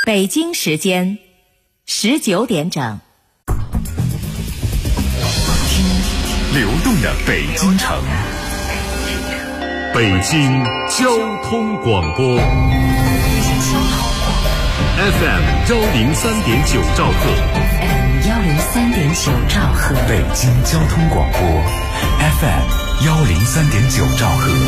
北京时间19点整。 流动的北京城，北京交通广播 FM 103.9兆赫， 103.9兆赫， 北京交通广播 FM 103.9兆赫。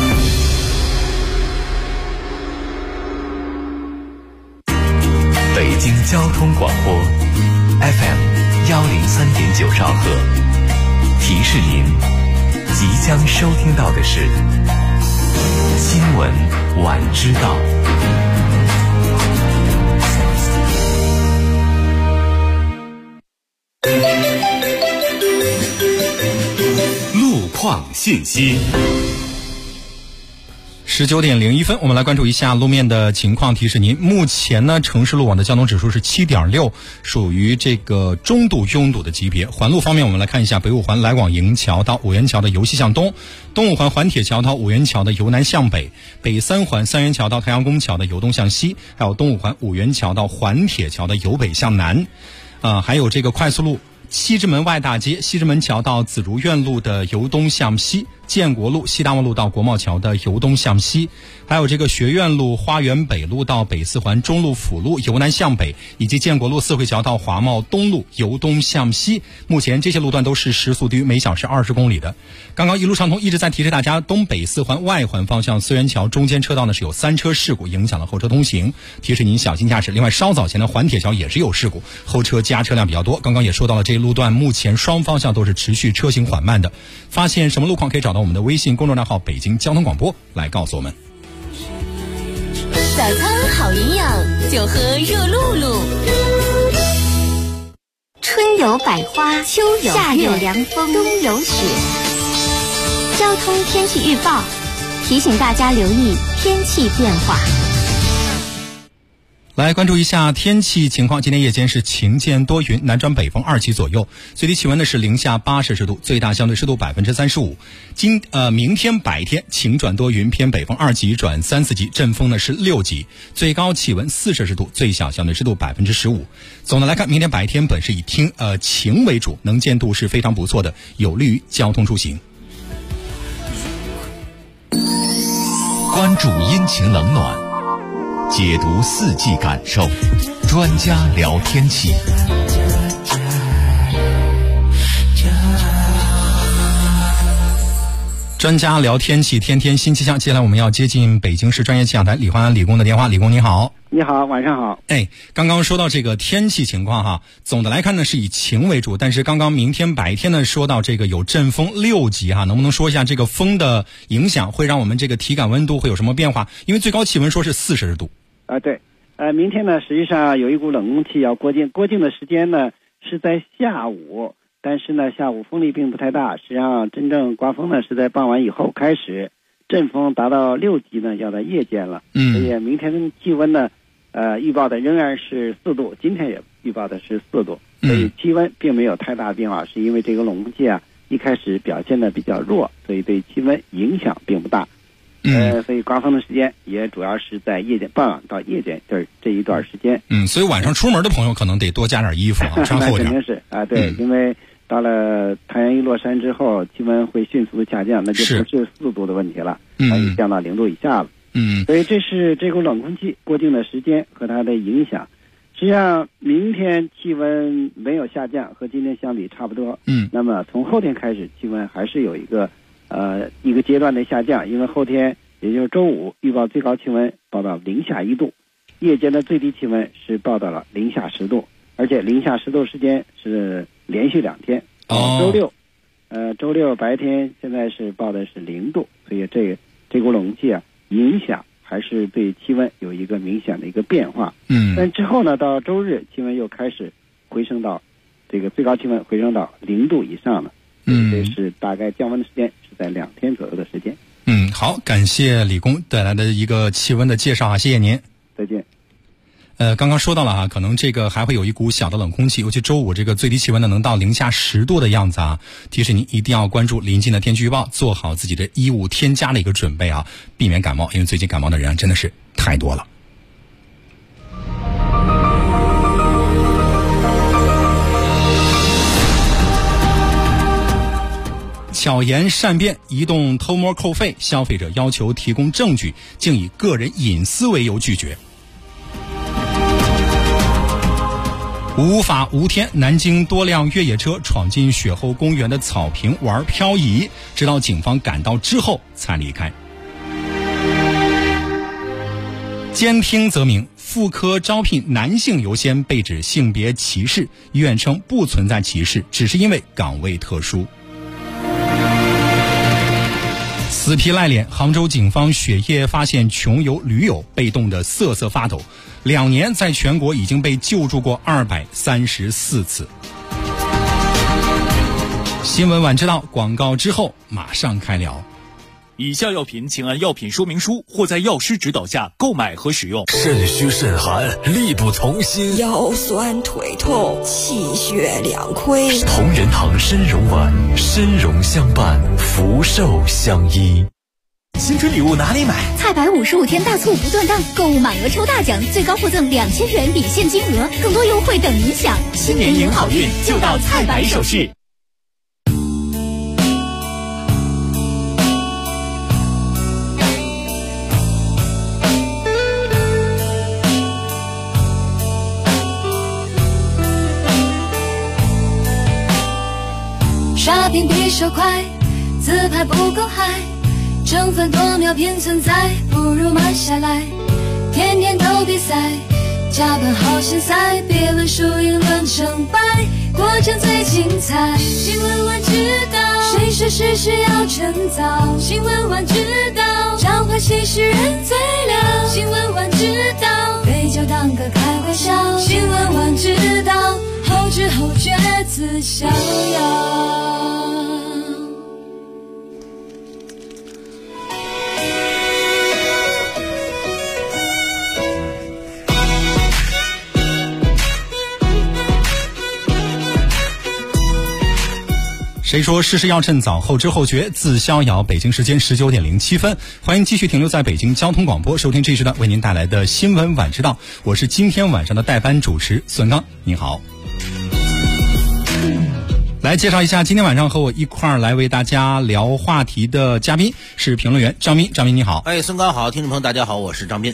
北京交通广播 FM 103.9兆赫，提示您即将收听到的是新闻晚知道。路况信息。 19点01分，我们来关注一下路面的情况。提示您，目前呢，城市路网的交通指数是 7.6， 属于这个中度拥堵的级别。环路方面，我们来看一下北五环来往营桥到五元桥的由西向东，东五环环铁桥到五元桥的由南向北，北三环三元桥到太阳宫桥的由东向西，还有东五环五元桥到环铁桥的由北向南。还有这个快速路西直门外大街西直门桥到紫竹院路的由东向西，建国路西大望路到国贸桥的由东向西，还有这个学院路花园北路到北四环中路辅路由南向北，以及建国路四惠桥到华贸东路由东向西。目前这些路段都是时速低于每小时20公里的。刚刚一路畅通一直在提示大家，东北四环外环方向思源桥中间车道呢是有3车事故，影响了后车通行，提示您小心驾驶。另外稍早前的环铁桥也是有事故，后车加车辆比较多。刚刚也说到了，这一路段目前双方向都是持续车行缓慢的。发现什么路况可以找到我们的微信公众账号北京交通广播来告诉我们。 早餐好营养，就喝热露露。 春有百花，秋有夏有凉风，冬有雪。交通天气预报提醒大家留意天气变化。 来关注一下天气情况，今天夜间是晴间多云，南转北风2级左右，最低气温呢是零下8摄氏度，最大相对湿度35%。明天白天晴转多云，偏北风2级转3、4级，阵风呢是6级，最高气温4摄氏度，最小相对湿度15%。总的来看，明天白天本是以晴为主，能见度是非常不错的，有利于交通出行。 关注阴晴冷暖，解读四季感受，专家聊天气。 专家聊天气，天天新气象。接下来我们要接近北京市专业气象台李焕安李工的电话。李工你好。 你好，晚上好。 刚刚说到这个天气情况哈，总的来看呢是以晴为主，但是刚刚明天白天呢说到这个有阵风6级哈，能不能说一下这个风的影响会让我们这个体感温度会有什么变化？因为最高气温说是4摄氏度。 对，明天呢实际上有一股冷空气要过境的时间呢是在下午，但是呢下午风力并不太大，实际上真正刮风呢是在傍晚以后开始，阵风达到6级呢要在夜间了。所以明天的气温呢预报的仍然是4度，今天也预报的是4度，所以气温并没有太大变化，是因为这个冷空气一开始表现的比较弱，所以对气温影响并不大。所以刮风的时间也主要是在夜间，傍晚到夜间这一段时间。 所以晚上出门的朋友可能得多加点衣服啊，穿厚点。 那肯定是对，因为到了太阳一落山之后，气温会迅速的下降，那就不是4度的问题了，它已降到0度以下了。所以这是这股冷空气过境的时间和它的影响。实际上明天气温没有下降，和今天相比差不多。那么从后天开始，气温还是有一个阶段的下降，因为后天也就是周五预报最高气温报到零下1度，夜间的最低气温是报到了零下10度，而且零下10度时间是连续2天。周六白天现在是报的是0度，所以这股冷空气影响还是对气温有一个明显的一个变化。但之后呢，到周日气温又开始回升到这个最高气温回升到0度以上了。这是大概降温的时间是在2天左右的时间。 好，感谢李工带来的一个气温的介绍谢谢您。 再见。 刚刚说到了可能这个还会有一股小的冷空气，尤其周五这个最低气温呢能到零下10度的样子提示您一定要关注临近的天气预报，做好自己的衣物添加的一个准备避免感冒，因为最近感冒的人真的是太多了。 巧言善辩，移动偷摸扣费，消费者要求提供证据，竟以个人隐私为由拒绝。无法无天，南京多辆越野车闯进雪后公园的草坪玩漂移，直到警方赶到之后才离开。监听则名，妇科招聘男性优先被指性别歧视，医院称不存在歧视，只是因为岗位特殊。死皮赖脸，杭州警方雪夜发现穷游驴友被冻得瑟瑟发抖，2年在全国已经被救助过234次。新闻晚知道，广告之后马上开聊。 以下药品请按药品说明书或在药师指导下购买和使用。 肾虚肾寒，力不从心， 腰酸腿痛，气血两亏。 同仁堂参茸丸，参茸相伴，福寿相依。 新春礼物哪里买？ 菜百55天大促不断档，购物满额抽大奖，最高获赠2000元抵现金额，更多优惠等您享。 新年迎好运，就到菜百首饰。 刷屏比手快，自拍不够嗨，争分夺秒拼存在，不如慢下来。天天都比赛，加班好心塞，别论输赢论成败，过程最精彩。新闻晚知道，谁说事实要趁早？新闻晚知道，召唤新时人最了。新闻晚知道，对酒当歌开玩笑。新闻晚知道，后知后觉自逍遥。 谁说事事要趁早？后知后觉自逍遥。北京时间19点07分，欢迎继续停留在北京交通广播，收听这一时段为您带来的新闻晚知道。我是今天晚上的代班主持孙刚，你好。来介绍一下今天晚上和我一块儿来为大家聊话题的嘉宾是评论员张斌。张斌你好。 孙刚好，听众朋友大家好，我是张斌。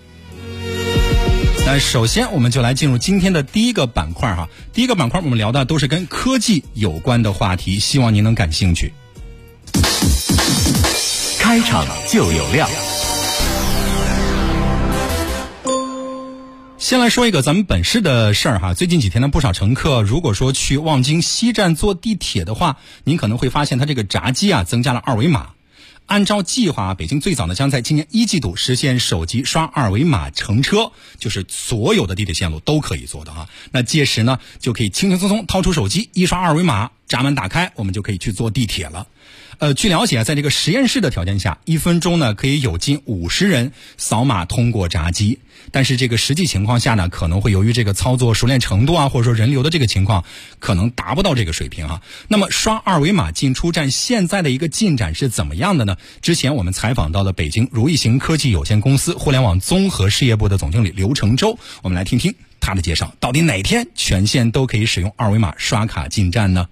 那首先我们就来进入今天的第一个板块哈。第一个板块我们聊的都是跟科技有关的话题，希望您能感兴趣。 开场就有料。 先来说一个咱们本市的事儿哈，最近几天呢，不少乘客如果说去望京西站坐地铁的话，您可能会发现它这个闸机啊增加了2维码。按照计划，北京最早呢将在今年1季度实现手机刷2维码乘车，就是所有的地铁线路都可以做的哈。那届时呢，就可以轻轻松松掏出手机，一刷2维码，闸门打开，我们就可以去坐地铁了。据了解，在这个实验室的条件下，1分钟呢可以有近50人扫码通过闸机。但是这个实际情况下呢，可能会由于这个操作熟练程度啊，或者说人流的这个情况，可能达不到这个水平啊。那么刷2维码进出站现在的一个进展是怎么样的呢？之前我们采访到了北京如意行科技有限公司互联网综合事业部的总经理刘成洲，我们来听听他的介绍，到底哪天全线都可以使用2维码刷卡进站呢？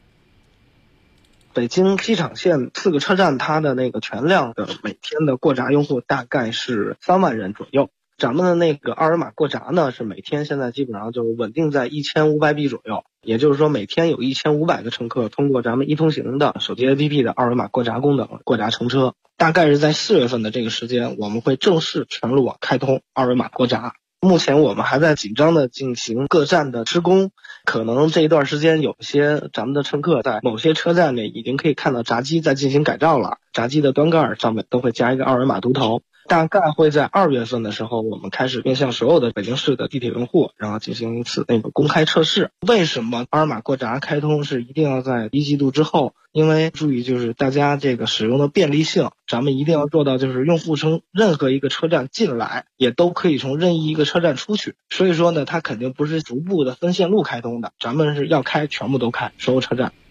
北京机场线4个车站，它的那个全量的每天的过闸用户大概是3万人左右。咱们的那个2维码过闸呢，是每天现在基本上就稳定在1500笔左右，也就是说每天有1500个乘客通过咱们一通行的手机 APP 的2维码过闸功能过闸乘车。大概是在4月份的这个时间，我们会正式全路网开通2维码过闸。目前我们还在紧张的进行各站的施工，可能这一段时间有些咱们的乘客在某些车站里已经可以看到闸机在进行改造了，闸机的端盖上面都会加一个2维码读头。大概会在2月份的时候，我们开始面向所有的北京市的地铁用户，然后进行一次那个公开测试。为什么2维码过闸开通是一定要在1季度之后？因为注意就是大家这个使用的便利性，咱们一定要做到就是用户从任何一个车站进来，也都可以从任意一个车站出去。所以说呢，它肯定不是逐步的分线路开通的，咱们是要开全部都开所有车站。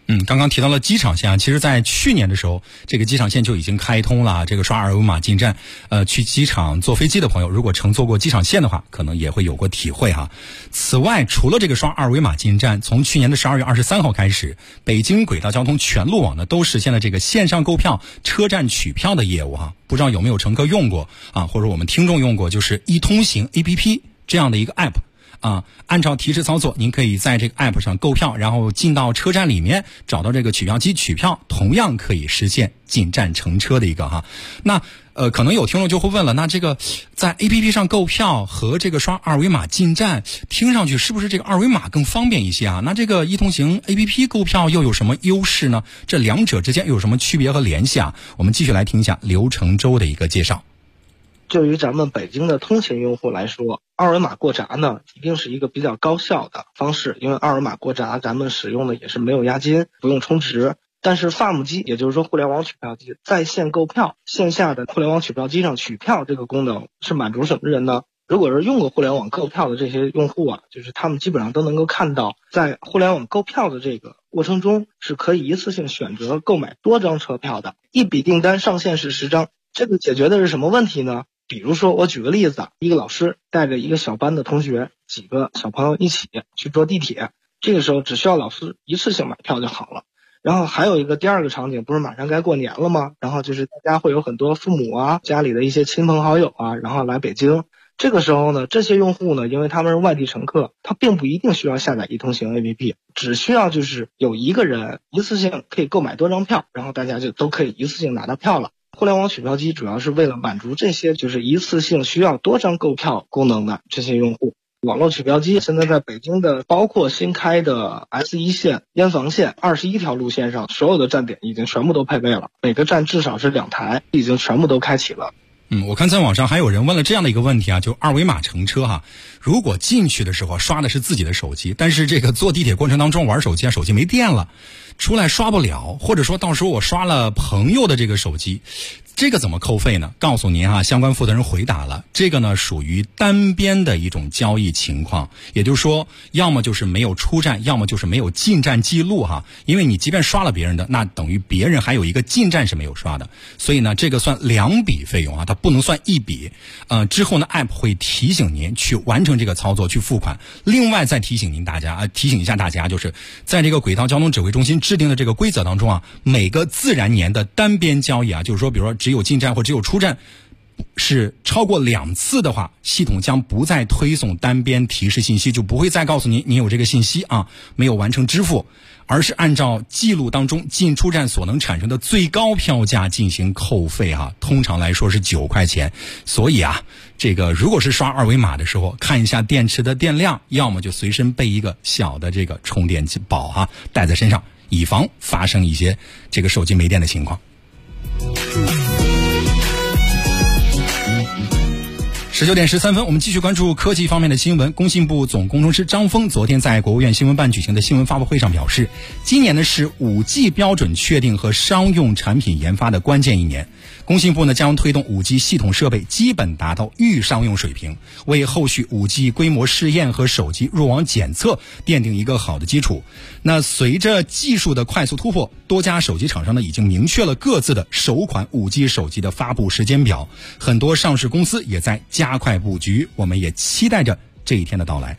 刚刚提到了机场线啊，其实在去年的时候，这个机场线就已经开通了，这个刷二维码进站。去机场坐飞机的朋友，如果乘坐过机场线的话，可能也会有过体会哈。此外，除了这个刷二维码进站，从去年的12月23号开始，北京轨道交通全路网呢都实现了这个线上购票、车站取票的业务哈。不知道有没有乘客用过啊，或者我们听众用过，就是一通行 APP 这样的一个 app。按照提示操作，您可以在这个 app 上购票，然后进到车站里面找到这个取票机取票，同样可以实现进站乘车的一个哈。那可能有听众就会问了，那这个在 APP 上购票和这个刷二维码进站，听上去是不是这个二维码更方便一些啊？那这个一通行 APP 购票又有什么优势呢？这两者之间有什么区别和联系啊？我们继续来听一下刘承洲的一个介绍。 对于咱们北京的通勤用户来说，二维码过闸呢，一定是一个比较高效的方式，因为二维码过闸咱们使用的也是没有押金，不用充值。但是FAM机，也就是说互联网取票机，在线购票，线下的互联网取票机上取票这个功能是满足什么人呢？如果是用过互联网购票的这些用户啊，就是他们基本上都能够看到，在互联网购票的这个过程中，是可以一次性选择购买多张车票的，一笔订单上限是10张。这个解决的是什么问题呢？比如说我举个例子，一个老师带着一个小班的同学，几个小朋友一起去坐地铁，这个时候只需要老师一次性买票就好了。然后还有一个第二个场景，不是马上该过年了吗？然后就是大家会有很多父母啊，家里的一些亲朋好友啊，然后来北京。这个时候呢，这些用户呢，因为他们是外地乘客，他并不一定需要下载一通行 APP， 只需要就是有一个人一次性可以购买多张票，然后大家就都可以一次性拿到票了。互联网取票机主要是为了满足这些就是一次性需要多张购票功能的这些用户。网络取票机现在在北京的包括新开的 S1 线、燕房线21条路线上，所有的站点已经全部都配备了，每个站至少是2台，已经全部都开启了。 我看在网上还有人问了这样的一个问题啊，就二维码乘车哈，如果进去的时候刷的是自己的手机，但是这个坐地铁过程当中玩手机啊，手机没电了，出来刷不了，或者说到时候我刷了朋友的这个手机，这个怎么扣费呢？告诉您啊，相关负责人回答了，这个呢属于单边的一种交易情况，也就是说，要么就是没有出站，要么就是没有进站记录哈。因为你即便刷了别人的，那等于别人还有一个进站是没有刷的，所以呢，这个算2笔费用啊，它不能算1笔。之后呢 ，App 会提醒您去完成这个操作，去付款。另外再提醒一下大家，就是在这个轨道交通指挥中心制定的这个规则当中啊，每个自然年的单边交易啊，就是说，比如说只有进站或只有出站是超过2次的话，系统将不再推送单边提示信息，就不会再告诉你有这个信息啊，没有完成支付，而是按照记录当中进出站所能产生的最高票价进行扣费啊，通常来说是9块钱。所以啊，这个如果是刷二维码的时候，看一下电池的电量，要么就随身备一个小的这个充电宝啊，带在身上，以防发生一些这个手机没电的情况。19点13分，我们继续关注科技方面的新闻。工信部总工程师张峰昨天在国务院新闻办举行的新闻发布会上表示，今年呢是 5G 标准确定和商用产品研发的关键一年。工信部呢将推动 5G 系统设备基本达到预商用水平，为后续 5G 规模试验和手机入网检测奠定一个好的基础。那随着技术的快速突破，多家手机厂商呢已经明确了各自的首款 5G 手机的发布时间表，很多上市公司也在加快布局，我们也期待着这一天的到来。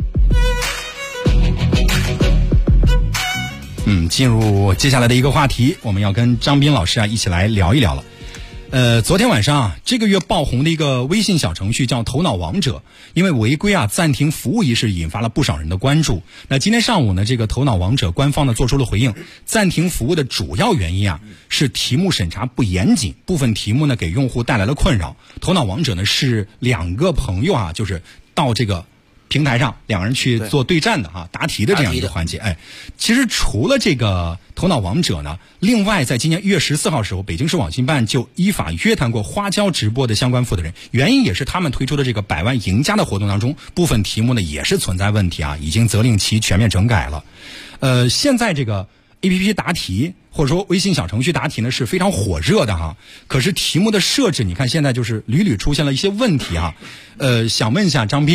进入接下来的一个话题，我们要跟张斌老师啊一起来聊一聊了。昨天晚上这个月爆红的一个微信小程序叫头脑王者，因为违规暂停服务一事引发了不少人的关注。那今天上午呢，这个头脑王者官方呢做出了回应，暂停服务的主要原因是题目审查不严谨，部分题目呢给用户带来了困扰。头脑王者呢是2个朋友就是到这个平台上2个人去做对战的答题的这样一个环节。其实除了这个头脑王者呢，另外在今年1月14号时候，北京市网信办就依法约谈过花椒直播的相关负责人，原因也是他们推出的这个100万赢家的活动当中，部分题目呢也是存在问题已经责令其全面整改了。现在这个 APP 答题或者说微信小程序答题呢是非常火热的可是题目的设置你看现在就是屡屡出现了一些问题想问一下张斌，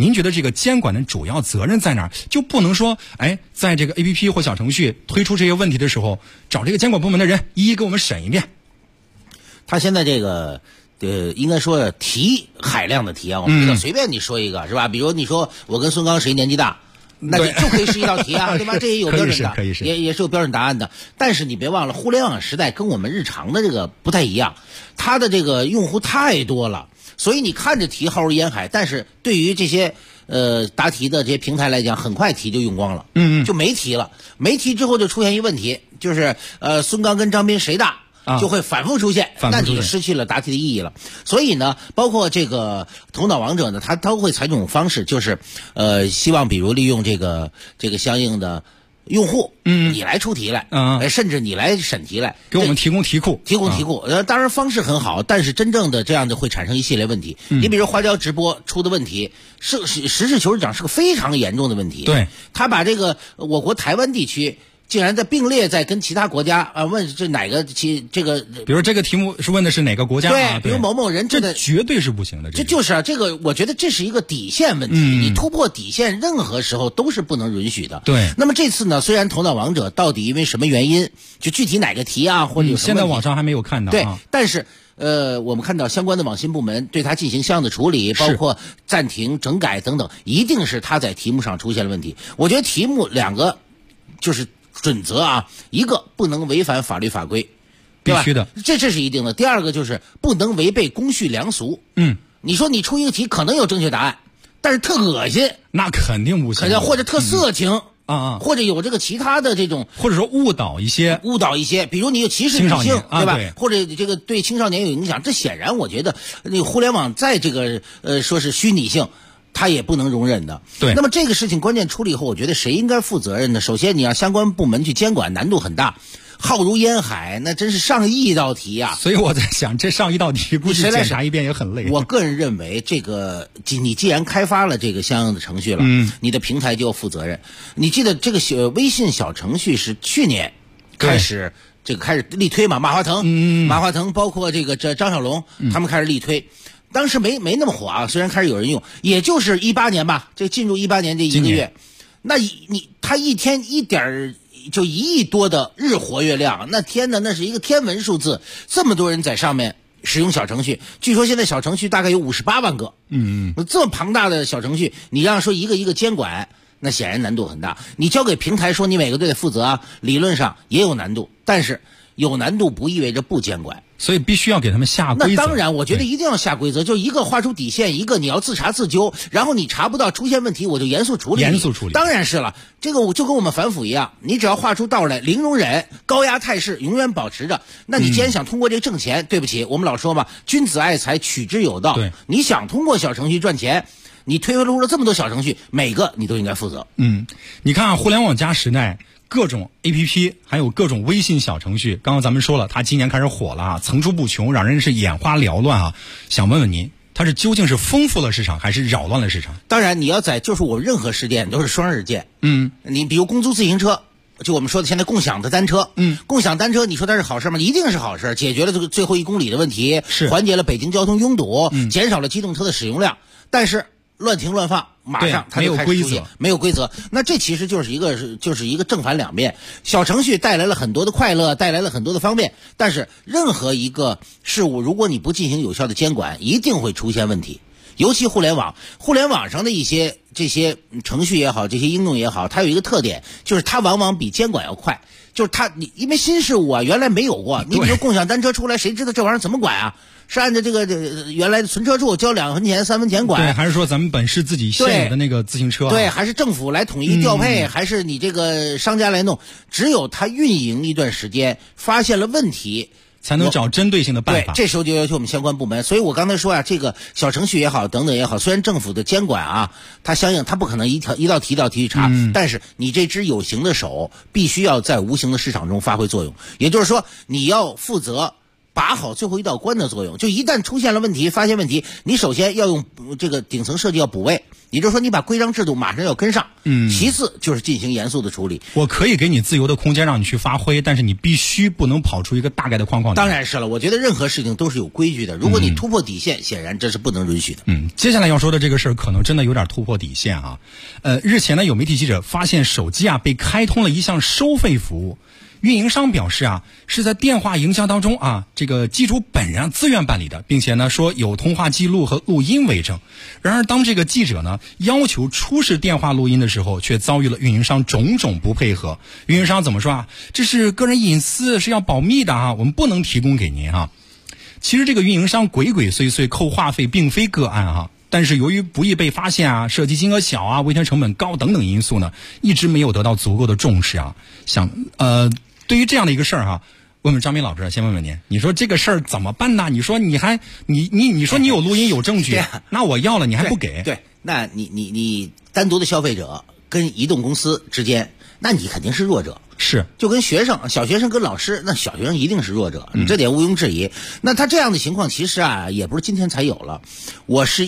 您觉得这个监管的主要责任在哪儿？就不能说，在这个 APP 或小程序推出这些问题的时候，找这个监管部门的人一一给我们审一遍。 他现在这个应该说题海量的题啊，我们知道随便你说一个是吧？比如你说我跟孙刚谁年纪大，那就可以是一道题啊，对吧？这也有标准的，也是有标准答案的。但是你别忘了，互联网时代跟我们日常的这个不太一样，它的这个用户太多了，所以你看着题浩如烟海，但是对于这些答题的这些平台来讲，很快题就用光了，就没题了。没题之后就出现一个问题，就是孙刚跟张斌谁大？就会反复出现，那你就失去了答题的意义了。所以呢，包括这个头脑王者呢，他都会采取一种方式，就是希望比如利用这个相应的用户，你来出题来，甚至你来审题来， 给我们提供题库。 当然方式很好，但是真正的这样的会产生一系列问题。你比如花椒直播出的问题，实事求是讲是个非常严重的问题。 对， 他把这个我国台湾地区竟然在并列在跟其他国家问这哪个这个， 比如这个题目是问的是哪个国家对，比如某某人这绝对是不行的。 这就是啊，这个我觉得这是一个底线问题，你突破底线，任何时候都是不能允许的。 对。 那么这次呢，虽然头脑王者到底因为什么原因，就具体哪个题啊，或者有什么问题现在网上还没有看到。 对，但是我们看到相关的网信部门对他进行相应的处理，包括暂停、整改等等，一定是他在题目上出现了问题。我觉得题目两个就是准则啊，一个不能违反法律法规， 必须的， 这是一定的。第二个就是不能违背公序良俗。你说你出一个题可能有正确答案，但是特恶心， 那肯定不行。 或者特色情或者有这个其他的这种， 或者说误导一些， 比如你有歧视女性，对吧？ 对， 或者这个对青少年有影响，这显然我觉得那个互联网在这个说是虚拟性，他也不能容忍的。 对， 那么这个事情关键出了以后，我觉得谁应该负责任呢？首先你让相关部门去监管，难度很大，浩如烟海，那真是上亿道题啊！ 所以我在想，这上亿道题估计检查一遍也很累。 我个人认为，这个你既然开发了这个相应的程序了，你的平台就要负责任。你记得这个微信小程序是去年开始力推嘛？马化腾包括这个张小龙他们开始力推。当时没那么火啊，虽然开始有人用，也就是18年吧，这进入18年这一个月，那他一天就1亿多的日活跃量，那天呢，那是一个天文数字，这么多人在上面使用小程序，据说现在小程序大概有58万个，这么庞大的小程序，你让说一个一个监管，那显然难度很大。你交给平台说你每个都得负责啊，理论上也有难度，但是有难度不意味着不监管。 所以必须要给他们下规则。 那当然，我觉得一定要下规则，就一个画出底线，一个你要自查自纠，然后你查不到出现问题，我就严肃处理。当然是了，这个就跟我们反腐一样，你只要画出道来，零容忍，高压态势永远保持着。那你既然想通过这个挣钱，对不起，我们老说嘛，君子爱财，取之有道。 对， 你想通过小程序赚钱，你推出了这么多小程序，每个你都应该负责。 你看互联网加时代。各种 APP 还有各种微信小程序，刚刚咱们说了，它今年开始火了啊，层出不穷，让人是眼花缭乱啊。想问问您，它是究竟是丰富了市场，还是扰乱了市场？ 当然，你要就是我们任何时点都是双刃剑。你比如公租自行车，就我们说的现在共享的单车，共享单车，你说它是好事吗？一定是好事，解决了这个最后1公里的问题，缓解了北京交通拥堵，减少了机动车的使用量，但是乱停乱放，马上它就开始出现没有规则。那这其实就是一个正反两面。小程序带来了很多的快乐，带来了很多的方便，但是任何一个事物，如果你不进行有效的监管，一定会出现问题。尤其互联网上的这些程序也好，这些应用也好，它有一个特点，就是它往往比监管要快。就是你因为新事物啊，原来没有过。你比如共享单车出来，谁知道这玩意儿怎么管啊？是按照这个原来的存车处交2分钱3分钱管？ 对，还是说咱们本市自己现有的那个自行车？ 对，还是政府来统一调配，还是你这个商家来弄？只有它运营一段时间，发现了问题， 才能找针对性的办法。 对，这时候就要求我们相关部门。所以我刚才说啊，这个小程序也好，等等也好，虽然政府的监管啊，它相应它不可能一道题去查，但是你这只有形的手必须要在无形的市场中发挥作用。也就是说，你要负责把好最后一道关的作用。就一旦出现了问题，发现问题，你首先要用这个顶层设计要补位，也就是说你把规章制度马上要跟上。其次就是进行严肃的处理。 我可以给你自由的空间让你去发挥，但是你必须不能跑出一个大概的框框。 当然是了，我觉得任何事情都是有规矩的，如果你突破底线，显然这是不能允许的。 接下来要说的这个事儿可能真的有点突破底线啊。日前呢，有媒体记者发现手机被开通了一项收费服务。运营商表示是在电话营销当中这个机主本人自愿办理的，并且呢说有通话记录和录音为证。然而当这个记者呢要求出示电话录音的时候，却遭遇了运营商种种不配合。运营商怎么说这是个人隐私，是要保密的我们不能提供给您其实这个运营商鬼鬼祟祟扣话费并非个案但是由于不易被发现涉及金额小维权成本高等等因素呢，一直没有得到足够的重视对于这样的一个事儿问问张斌老师，先问问您，你说这个事儿怎么办呢？你说你说你有录音有证据，那我要了你还不给？ 对，那你单独的消费者跟移动公司之间，那你肯定是弱者。 是， 就跟小学生跟老师，那小学生一定是弱者，这点毋庸置疑。那他这样的情况其实也不是今天才有了。我是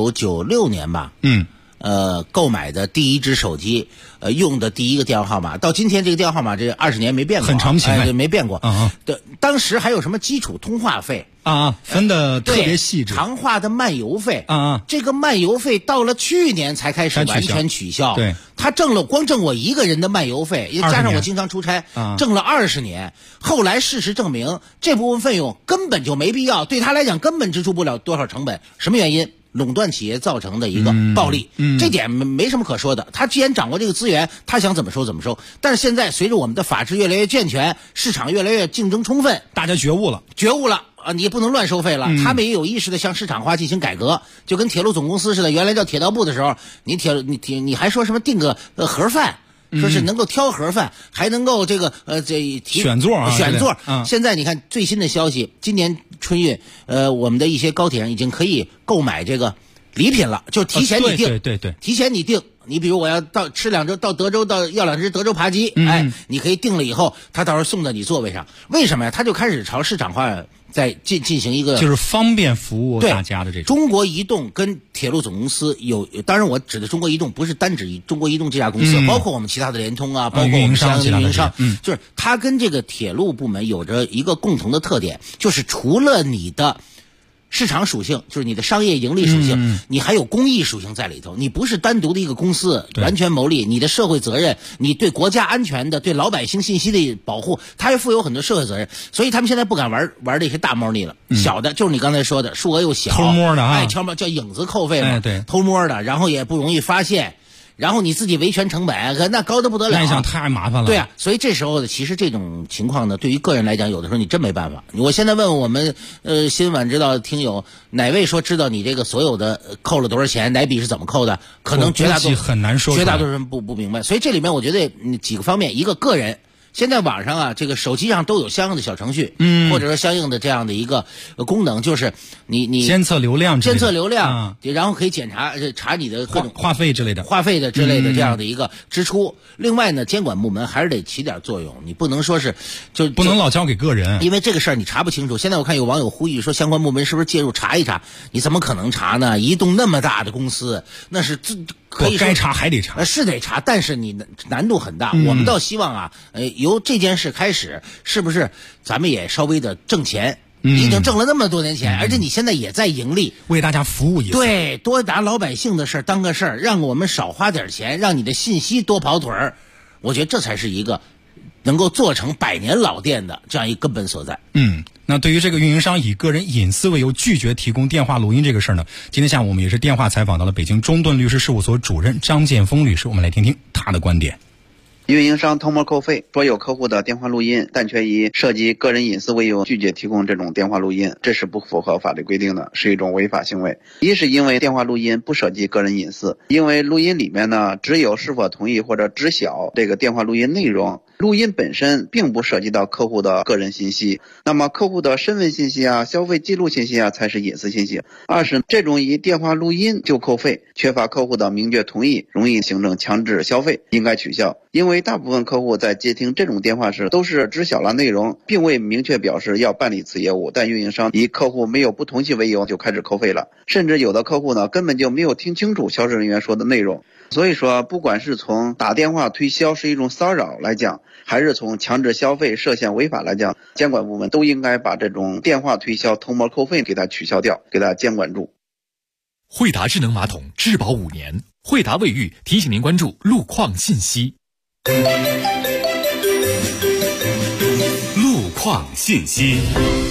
1996年吧，购买的第一只手机，用的第一个电话号码，到今天这个电话号码这20年没变过， 很长期没变过。对，当时还有什么基础通话费分的特别细致， 长话的漫游费这个漫游费到了去年才开始完全取消。 对， 他光挣我一个人的漫游费，加上我经常出差，挣了20年。后来事实证明，这部分费用根本就没必要，对他来讲根本支出不了多少成本。什么原因？垄断企业造成的一个暴利，这点没什么可说的。他既然掌握这个资源，他想怎么收怎么收。但是现在随着我们的法治越来越健全，市场越来越竞争充分， 大家觉悟了你也不能乱收费了。他们也有意识的向市场化进行改革，就跟铁路总公司似的，原来叫铁道部的时候，你还说什么订个盒饭，说是能够挑盒饭，还能够这个选座选座。现在你看最新的消息，今年春运我们的一些高铁上已经可以购买这个礼品了，就提前你订， 对， 提前你订。你比如我要到德州要2只德州扒鸡，你可以订了以后，他到时候送到你座位上。为什么呀？他就开始朝市场化在进行一个， 就是方便服务大家的这种。 中国移动跟铁路总公司当然我指的中国移动不是单指中国移动这家公司，包括我们其他的联通包括我们相应的运营商，就是它跟这个铁路部门有着一个共同的特点，就是除了你的市场属性，就是你的商业盈利属性，你还有公益属性在里头。你不是单独的一个公司完全牟利，你的社会责任，你对国家安全的、对老百姓信息的保护，它也负有很多社会责任。所以他们现在不敢玩这些大猫腻了，小的就是你刚才说的，数额又小， 偷摸的悄摸叫影子扣费嘛， 对， 偷摸的，然后也不容易发现。然后你自己维权成本那高得不得了， 那想太麻烦了。 对所以这时候呢，其实这种情况呢，对于个人来讲，有的时候你真没办法。我现在问问我们新晚知道的听友，哪位说知道你这个所有的扣了多少钱，哪笔是怎么扣的？可能绝大多数很难说， 绝大多数人不明白。所以这里面我觉得几个方面，一个个人。现在网上这个手机上都有相应的小程序，或者说相应的这样的一个功能，就是你监测流量， 然后可以查你的各种话费之类的这样的一个支出。另外呢，监管部门还是得起点作用，你不能说是不能老交给个人， 因为这个事儿你查不清楚。现在我看有网友呼吁说，相关部门是不是介入查一查？你怎么可能查呢？移动那么大的公司，那是可以该查还得查， 是得查，但是你难度很大。我们倒希望由这件事开始，是不是咱们也稍微的挣钱？你已经挣了那么多年钱，而且你现在也在盈利， 为大家服务一下。 对，多拿老百姓的事当个事儿，让我们少花点钱，让你的信息多跑腿儿。我觉得这才是一个能够做成100年老店的这样一个根本所在。 那对于这个运营商以个人隐私为由拒绝提供电话录音这个事儿呢，今天下午我们也是电话采访到了北京中盾律师事务所主任张建峰律师，我们来听听他的观点。 运营商偷摸扣费，所有客户的电话录音，但却以涉及个人隐私为由拒绝提供这种电话录音，这是不符合法律规定的，是一种违法行为。一是因为电话录音不涉及个人隐私，因为录音里面呢只有是否同意或者知晓这个电话录音内容，录音本身并不涉及到客户的个人信息，那么客户的身份信息消费记录信息才是隐私信息。二是这种以电话录音就扣费，缺乏客户的明确同意，容易形成强制消费，应该取消。因为为大部分客户在接听这种电话时都是知晓了内容，并未明确表示要办理此业务，但运营商以客户没有不同意为由就开始扣费了，甚至有的客户呢根本就没有听清楚销售人员说的内容。所以说，不管是从打电话推销是一种骚扰来讲，还是从强制消费涉嫌违法来讲，监管部门都应该把这种电话推销偷摸扣费给它取消掉，给它监管住。 惠达智能马桶质保5年，惠达卫浴提醒您关注路况信息。 路况信息。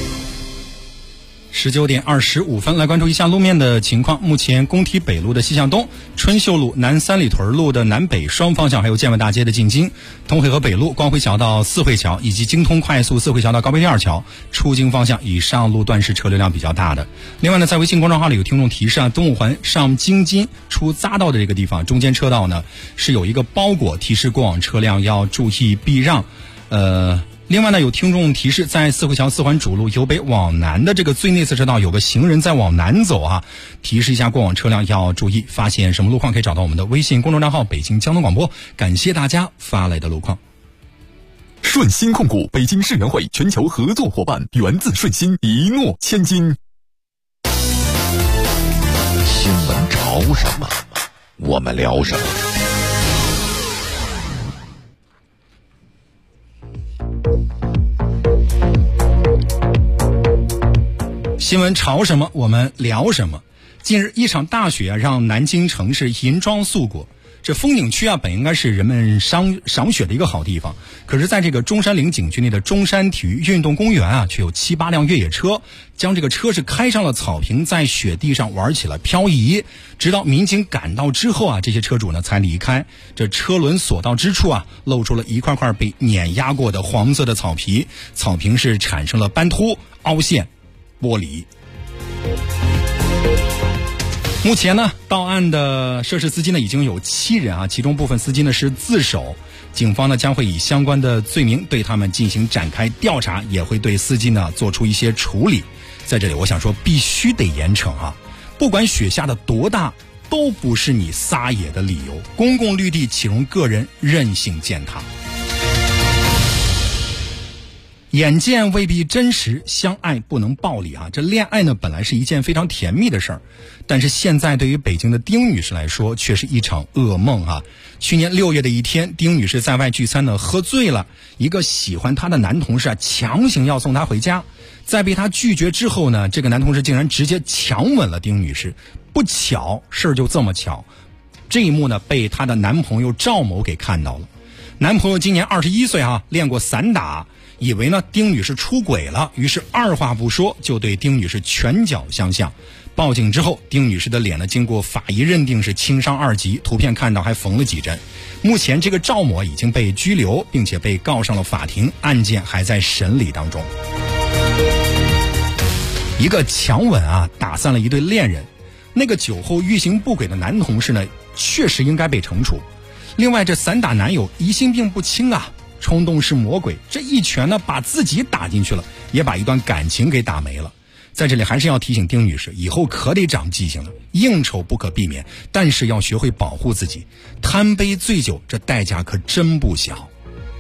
19点25分，来关注一下路面的情况。目前工体北路的西向东、春秀路、南三里屯路的南北双方向，还有建外大街的进京、通惠河北路光辉桥到四惠桥，以及京通快速四惠桥到高碑店桥出京方向以上路段是车流量比较大的。另外呢，在微信公众号里有听众提示东五环上京津出匝道的这个地方，中间车道呢是有一个包裹，提示过往车辆要注意避让。另外呢，有听众提示，在四惠桥四环主路由北往南的这个最内侧车道有个行人在往南走啊，提示一下过往车辆要注意。发现什么路况可以找到我们的微信公众账号北京交通广播，感谢大家发来的路况。 顺鑫控股北京世园会全球合作伙伴，源自顺鑫，一诺千金。 新闻潮什么，我们聊什么。 新闻潮什么，我们聊什么。近日，一场大雪让南京城市银装素裹。这风景区本应该是人们赏雪的一个好地方，可是在这个中山陵景区内的中山体育运动公园却有7、8辆越野车将这个车是开上了草坪，在雪地上玩起了漂移。直到民警赶到之后这些车主呢才离开。这车轮所到之处露出了一块块被碾压过的黄色的草皮，草坪是产生了斑秃、凹陷、剥离。目前呢，到案的涉事司机呢已经有7人其中部分司机呢是自首。警方呢将会以相关的罪名对他们进行展开调查，也会对司机呢做出一些处理。在这里我想说，必须得严惩不管雪下的多大，都不是你撒野的理由。公共绿地岂容个人任性践踏？眼见未必真实，相爱不能暴力这恋爱呢本来是一件非常甜蜜的事儿，但是现在对于北京的丁女士来说却是一场噩梦去年6月的一天，丁女士在外聚餐呢喝醉了，一个喜欢她的男同事强行要送她回家，在被她拒绝之后呢，这个男同事竟然直接强吻了丁女士。不巧，事儿就这么巧，这一幕呢被她的男朋友赵某给看到了。男朋友今年21岁练过散打，以为呢丁女士出轨了，于是二话不说就对丁女士拳脚相向。报警之后，丁女士的脸呢经过法医认定是轻伤2级，图片看到还缝了几针。目前这个赵某已经被拘留，并且被告上了法庭，案件还在审理当中。一个强吻打散了一对恋人，那个酒后欲行不轨的男同事呢确实应该被惩处。另外，这散打男友疑心病不轻冲动是魔鬼，这一拳呢把自己打进去了，也把一段感情给打没了。在这里还是要提醒丁女士，以后可得长记性了。应酬不可避免，但是要学会保护自己。贪杯醉酒，这代价可真不小。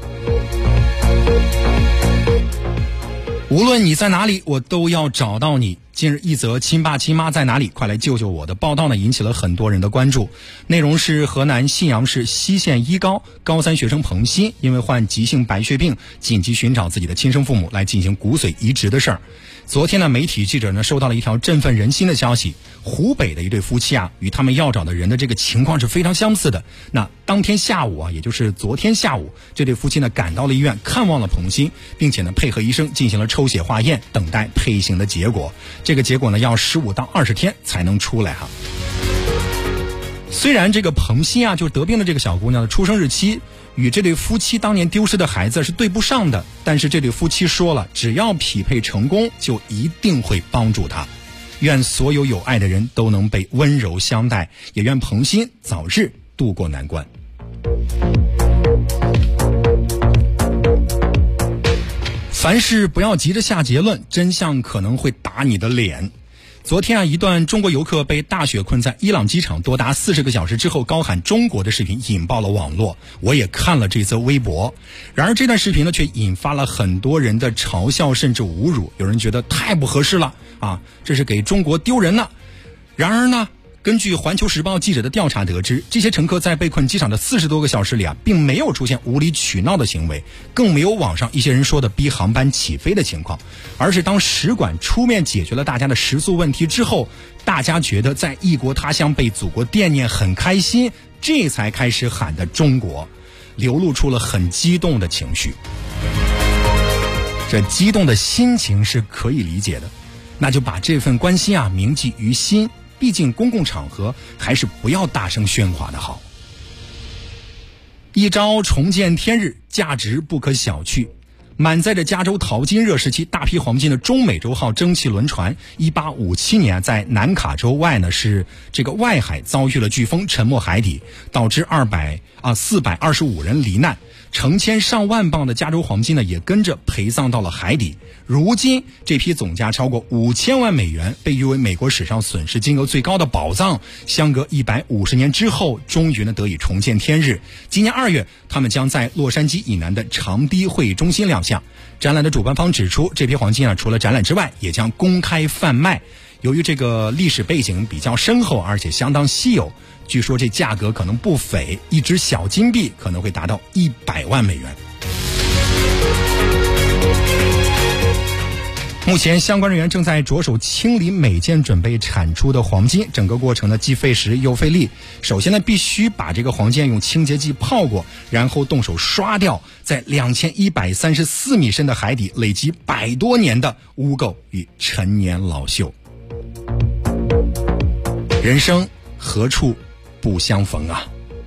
无论你在哪里，我都要找到你。近日，一则亲爸亲妈在哪里，快来救救我的报道呢，引起了很多人的关注。内容是河南信阳市西县一高高3学生彭鑫，因为患急性白血病，紧急寻找自己的亲生父母来进行骨髓移植的事儿。昨天呢，媒体记者呢收到了一条振奋人心的消息，湖北的一对夫妻与他们要找的人的这个情况是非常相似的。那当天下午也就是昨天下午，这对夫妻呢赶到了医院看望了彭鑫，并且呢配合医生进行了抽血化验，等待配型的结果。这个结果呢要15到20天才能出来虽然这个彭鑫就是得病的这个小姑娘的出生日期与这对夫妻当年丢失的孩子是对不上的，但是这对夫妻说了，只要匹配成功，就一定会帮助她。愿所有有爱的人都能被温柔相待，也愿彭鑫早日渡过难关。凡事不要急着下结论，真相可能会打你的脸。 昨天啊，一段中国游客被大雪困在伊朗机场多达40个小时之后高喊中国的视频引爆了网络，我也看了这则微博。然而这段视频呢，却引发了很多人的嘲笑甚至侮辱，有人觉得太不合适了啊，这是给中国丢人了。然而呢，根据环球时报记者的调查得知，这些乘客在被困机场的40多个小时里啊，并没有出现无理取闹的行为，更没有网上一些人说的逼航班起飞的情况，而是当使馆出面解决了大家的食宿问题之后，大家觉得在异国他乡被祖国惦念很开心，这才开始喊的中国，流露出了很激动的情绪。这激动的心情是可以理解的，那就把这份关心啊铭记于心，毕竟公共场合还是不要大声喧哗的好。一朝重见天日，价值不可小觑。满载着加州淘金热时期大批黄金的中美洲号蒸汽轮船1857年在南卡州外呢，是这个外海遭遇了飓风，沉没海底，导致425人罹难，成千上万磅的加州黄金呢也跟着陪葬到了海底。如今这批总价超过5000万美元，被誉为美国史上损失金额最高的宝藏，相隔150年之后，终于呢得以重见天日。今年2月，他们将在洛杉矶以南的长堤会议中心亮相。展览的主办方指出，这批黄金啊，除了展览之外，也将公开贩卖。由于这个历史背景比较深厚，而且相当稀有，据说这价格可能不菲，一只小金币可能会达到100万美元。目前相关人员正在着手清理每件准备产出的黄金，整个过程呢既费时又费力。首先呢，必须把这个黄金用清洁剂泡过，然后动手刷掉在2134米深的海底累积100多年的污垢与陈年老锈。人生何处不相逢啊！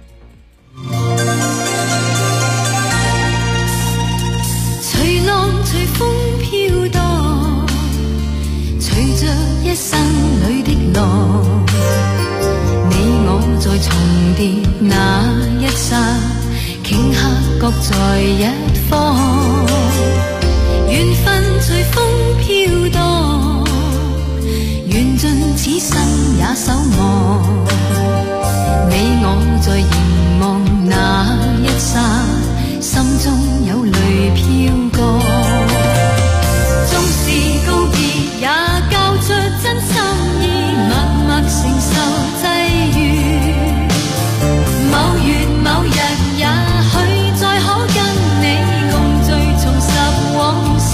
随浪随风飘荡，随着一生里的浪，你我在重叠那一刹，頃刻各在一方，缘分随风飘荡，缘尽此生也守望，你我在凝望那一刹，心中有泪飘過，縱是告別也交出真心意，默默承受際遇，某月某日也許再可跟你共聚重拾往事，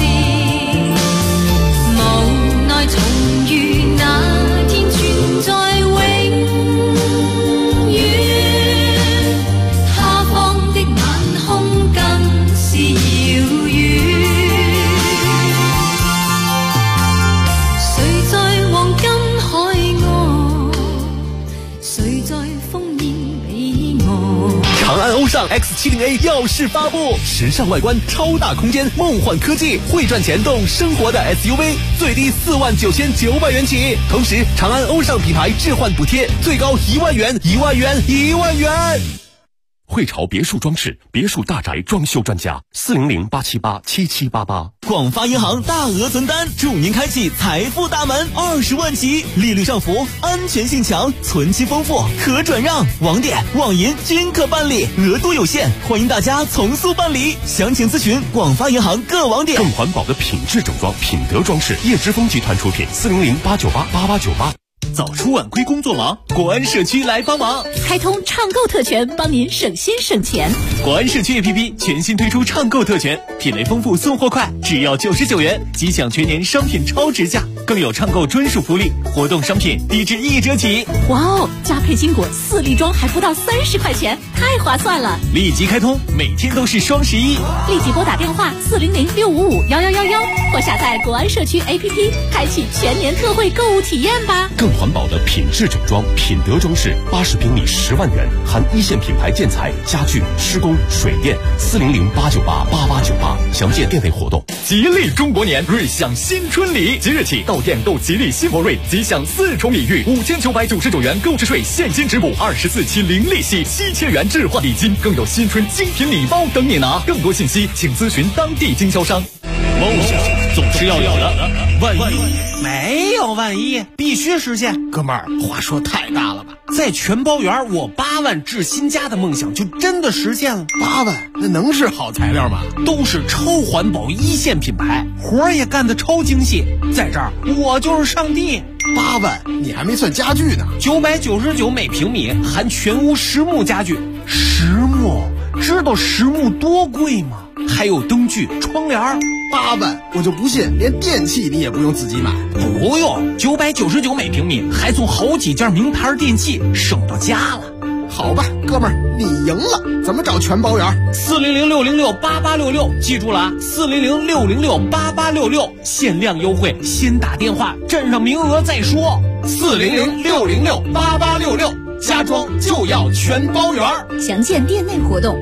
無奈重遇那天存在永遠，他方的晚空更是遙遠，誰在黃金海岸，誰在烽煙彼岸。 长安欧尚 X70A 耀世发布，时尚外观，超大空间，梦幻科技，会赚钱动生活的 SUV， 最低49900元起。同时，长安欧尚品牌置换补贴最高1万元，1万元，1万元。 汇潮别墅装饰，别墅大宅装修专家，400-878-7788。 广发银行大额存单，祝您开启财富大门，20万起，利率上浮，安全性强，存期丰富，可转让，网点、网银均可办理，额度有限，欢迎大家从速办理。详情咨询广发银行各网点。 更环保的品质整装，品德装饰，叶之峰集团出品，400-898-8898。 早出晚归工作忙，国安社区来帮忙， 开通畅购特权，帮您省心省钱。 国安社区 APP 全新推出畅购特权，品类丰富，送货快，只要99元即享全年商品超值价，更有畅购专属福利，活动商品低至1折起。 哇哦，加配金果4粒装还不到30块钱，太划算了！ 立即开通，每天都是双11， 立即拨打电话400-655-1111或下载国安社区 APP， 开启全年特惠购物体验吧。 更环保的品质整装，品德装饰，80平米10万元，含一线品牌建材、家具、施工、水电，400-898-8898，详见店内活动。 吉利中国年，瑞享新春礼，即日起到店购吉利新博瑞，即享4重礼遇，5999元购置税现金直补，24期零利息，7000元置换礼金，更有新春精品礼包等你拿。更多信息请咨询当地经销商。 梦想总是要有的，万一没有到万一，必须实现。 哥们儿，话说太大了吧？ 在全包圆，我8万置新家的梦想就真的实现了。 8万，那能是好材料吗？ 都是超环保一线品牌，活儿也干得超精细，在这儿我就是上帝。 8万，你还没算家具呢。 999每平米，含全屋实木家具。实木，知道实木多贵吗？还有灯具、窗帘。 8万，我就不信连电器你也不用自己买。 不用，999每平米，还送好几件名牌电器，省到家了。 好吧，哥们儿，你赢了。怎么找全包圆 ？400-606-8866，记住了啊，400-606-8866，限量优惠，先打电话，占上名额再说。400-606-8866，家装就要全包圆。 详见店内活动。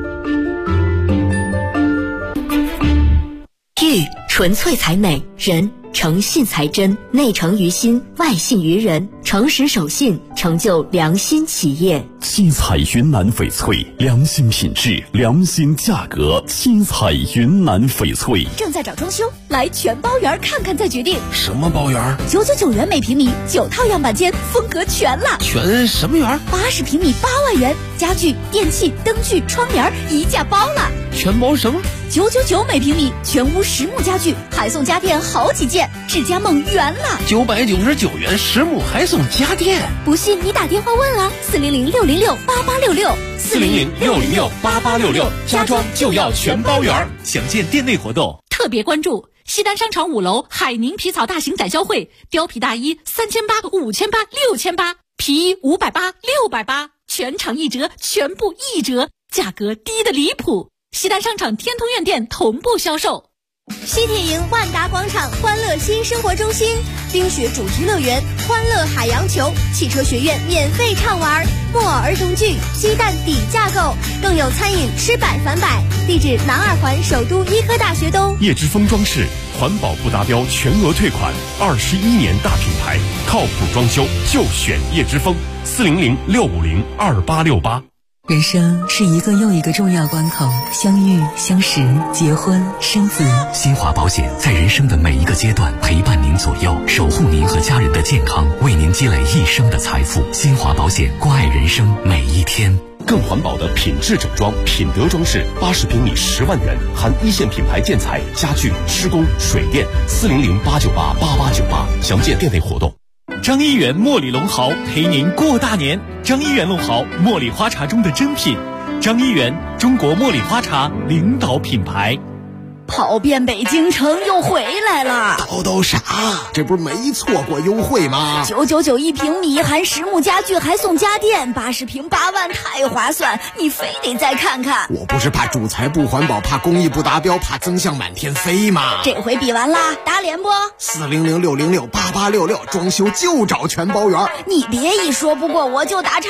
玉纯粹才美，人诚信才真，内诚于心，外信于人，诚实守信，成就良心企业。 七彩云南翡翠，良心品质，良心价格。七彩云南翡翠正在找装修，来全包圆看看再决定。 什么包圆 ？999元每平米，9套样板间，风格全了。 全什么圆 ？80平米8万元，家具、电器、灯具、窗帘一价包了。 全包什么 ？999每平米，全屋实木家具，还送家电好几件，置家梦圆了。 999元实木还送家电， 不信你打电话问啊 ，400-606-8866，400-606-8866，家装就要全包圆。详见店内活动。 特别关注西单商场5楼海宁皮草大型展销会，貂皮大衣3800、5800、6800，皮衣580、680，全场1折，全部1折，价格低得离谱。西单商场天通苑店同步销售。 西铁营万达广场欢乐新生活中心、冰雪主题乐园、欢乐海洋球、汽车学院免费畅玩、木偶儿童剧、鸡蛋底架构，更有餐饮吃百返百。地址南2环首都医科大学东。 叶之峰装饰，环保不达标全额退款，21年大品牌，靠谱装修就选叶之峰。400-650-2868。 人生是一个又一个重要关口，相遇、相识、结婚、生子。 新华保险在人生的每一个阶段陪伴您左右，守护您和家人的健康，为您积累一生的财富。新华保险，关爱人生每一天。 更环保的品质整装，品德装饰，80平米10万元，含一线品牌建材、家具、施工、水电。400-898-8898，详见店内活动。 张一元茉莉龙豪陪您过大年。张一元龙豪，茉莉花茶中的珍品。张一元，中国茉莉花茶领导品牌。 跑遍北京城又回来了， 都啥？这不是没错过优惠吗 ？999一平米，含实木家具还送家电，80平8万，太划算！你非得再看看。 我不是怕主材不环保，怕工艺不达标，怕增项满天飞吗？ 这回比完啦，打脸不 ？400-606-8866，装修就找全包圆。 你别一说不过我就打岔。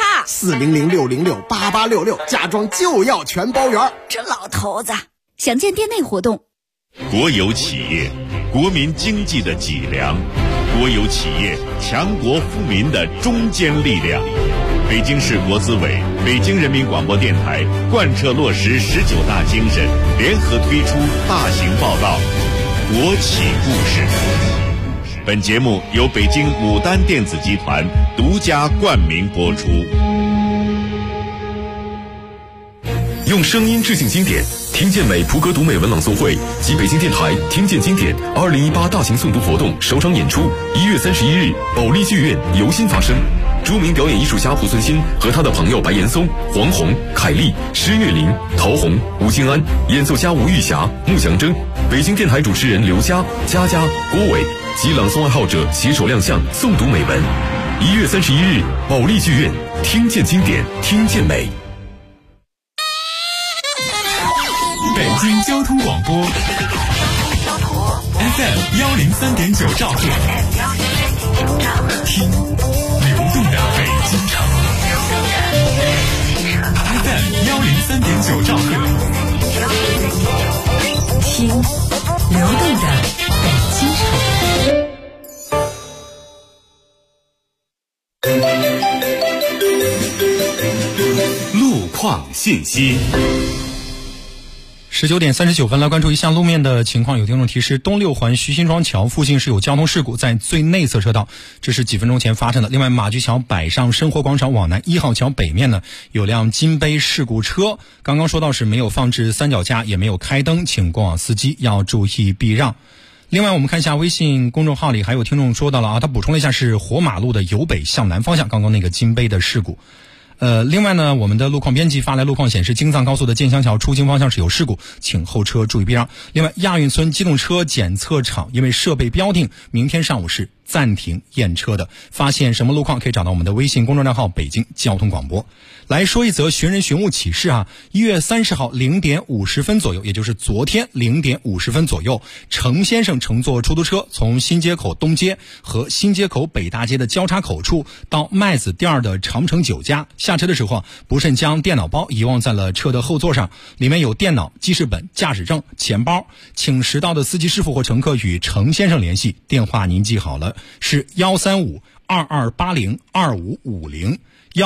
400-606-8866，家装就要全包圆。 这老头子。详见店内活动。 国有企业，国民经济的脊梁；国有企业，强国富民的中坚力量。北京市国资委、北京人民广播电台贯彻落实19大精神，联合推出大型报道《国企故事》。本节目由北京牡丹电子集团独家冠名播出。 用声音致敬经典，听见美普格读美文朗诵会及北京电台听见经典2018大型诵读活动首场演出1月31日保利剧院由心发生。著名表演艺术家濮存昕和他的朋友白岩松、黄宏、凯丽、施月玲、陶虹、吴京安，演奏家吴玉霞、穆祥征，北京电台主持人刘佳、佳佳、郭伟及朗诵爱好者携手亮相诵读美文。1月31日保利剧院，听见经典，听见美。 北京交通广播 FM 103.9兆赫，听流动的北京城。FM 103.9兆赫， 听流动的北京城。 路况信息。 19点39分，来关注一下路面的情况。有听众提示，东六环徐辛庄桥附近是有交通事故，在最内侧车道，这是几分钟前发生的。另外，马驹桥北上生活广场往南1号桥北面呢，有辆金杯事故车，刚刚说到是没有放置三脚架，也没有开灯，请过往司机要注意避让。另外，我们看一下微信公众号里还有听众说到了啊，他补充了一下是活马路的由北向南方向，刚刚那个金杯的事故。另外呢，我们的路况编辑发来路况显示，京藏高速的建湘桥出京方向是有事故，请后车注意避让。另外，亚运村机动车检测场因为设备标定，明天上午是暂停验车的。发现什么路况可以找到我们的微信公众账号北京交通广播。来说一则寻人寻物启事啊，1月30号0点50分左右，也就是昨天0点50分左右，程先生乘坐出租车从新街口东街和新街口北大街的交叉口处到麦子店的长城酒家，下车的时候不慎将电脑包遗忘在了车的后座上，里面有电脑、记事本、驾驶证、钱包，请拾到的司机师傅或乘客与程先生联系，电话您记好了，是135-2280-2550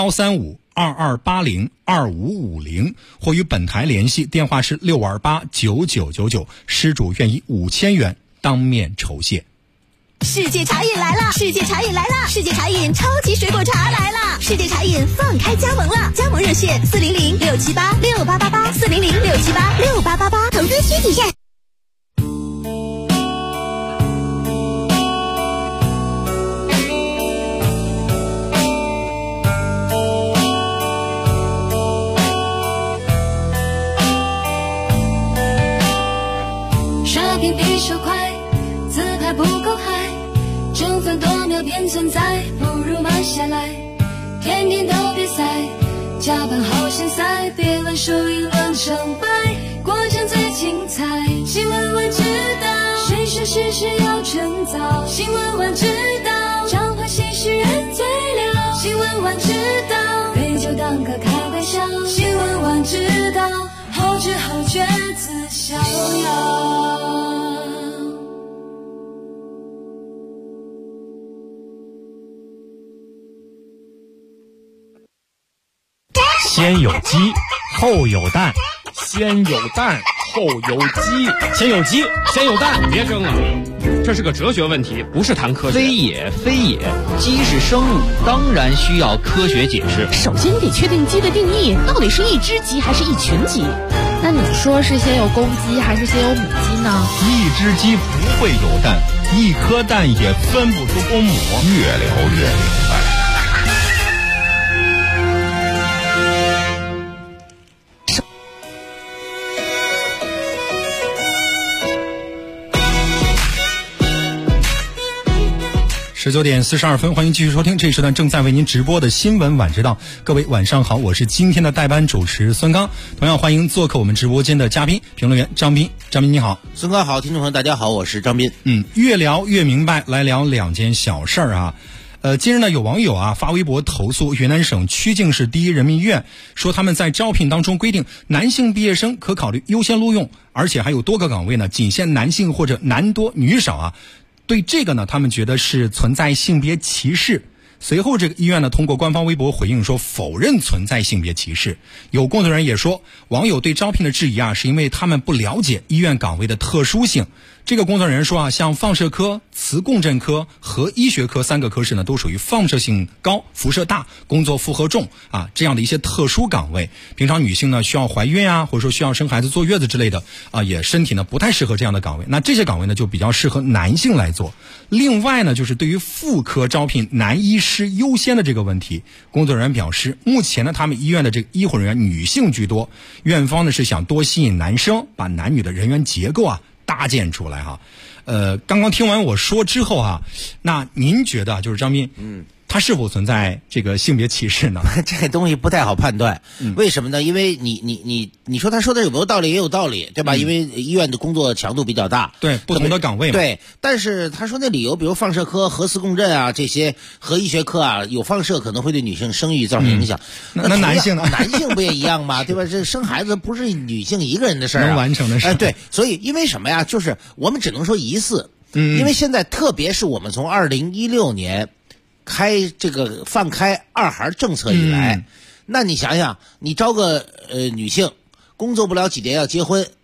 135-2280-2550，或与本台联系，电话是628-9999，失主愿以5000元当面酬谢。 世界茶饮来了！世界茶饮来了！世界茶饮超级水果茶来了！世界茶饮放开加盟了，加盟热线400-678-6888 400-678-6888，投资需谨慎。 刷屏比手快，自拍不够嗨，争分夺秒变存在，不如慢下来。天天都比赛，加班好现塞，别论输赢论成败，过程最精彩。新闻晚知道，谁说事实要趁早？新闻晚知道，彰化新诗人最了。新闻晚知道，杯酒当歌开玩笑。新闻晚知道，后知后觉自逍遥。 先有鸡，后有蛋；先有蛋，后有鸡；先有鸡，先有蛋。别争了，这是个哲学问题，不是谈科学。 非也非也，鸡是生物，当然需要科学解释。 首先你得确定鸡的定义，到底是一只鸡还是一群鸡？ 那你说是先有公鸡还是先有母鸡呢？ 一只鸡不会有蛋，一颗蛋也分不出公母。 越聊越明白。 19点42分，欢迎继续收听这一时段正在为您直播的新闻晚知道。各位晚上好，我是今天的代班主持孙刚，同样欢迎做客我们直播间的嘉宾评论员张斌。张斌你好。 孙刚好，听众朋友大家好，我是张斌。 越聊越明白，来聊两件小事儿啊。近日呢，有网友发微博投诉云南省曲靖市第一人民医院，说他们在招聘当中规定男性毕业生可考虑优先录用，而且还有多个岗位呢仅限男性或者男多女少啊。对这个呢，他们觉得是存在性别歧视。随后这个医院呢通过官方微博回应说否认存在性别歧视。有工作人员也说，网友对招聘的质疑是因为他们不了解医院岗位的特殊性。这个工作人员说像放射科、磁共振科和医学科3个科室呢都属于放射性高、辐射大、工作负荷重这样的一些特殊岗位。平常女性呢需要怀孕或者说需要生孩子坐月子之类的也身体呢不太适合这样的岗位。那这些岗位呢就比较适合男性来做。另外呢，就是对于妇科招聘男医师优先的这个问题，工作人员表示，目前呢他们医院的这个医护人员女性居多，院方呢是想多吸引男生，把男女的人员结构搭建出来刚刚听完我说之后那您觉得就是张斌它是否存在这个性别歧视呢？ 这东西不太好判断，为什么呢？因为你说他说的有没有道理，也有道理，对吧？因为医院的工作强度比较大， 对不同的岗位嘛。 对，但是他说那理由，比如放射科、核磁共振这些和医学科有放射可能会对女性生育造成影响。 那男性呢？ 男性不也一样吗？对吧？这生孩子不是女性一个人的事儿能完成的事。 对，所以因为什么呀？就是我们只能说疑似，因为现在特别是我们从2016年。放开2孩政策以来，那你想想，你招个女性，工作不了几年要结婚，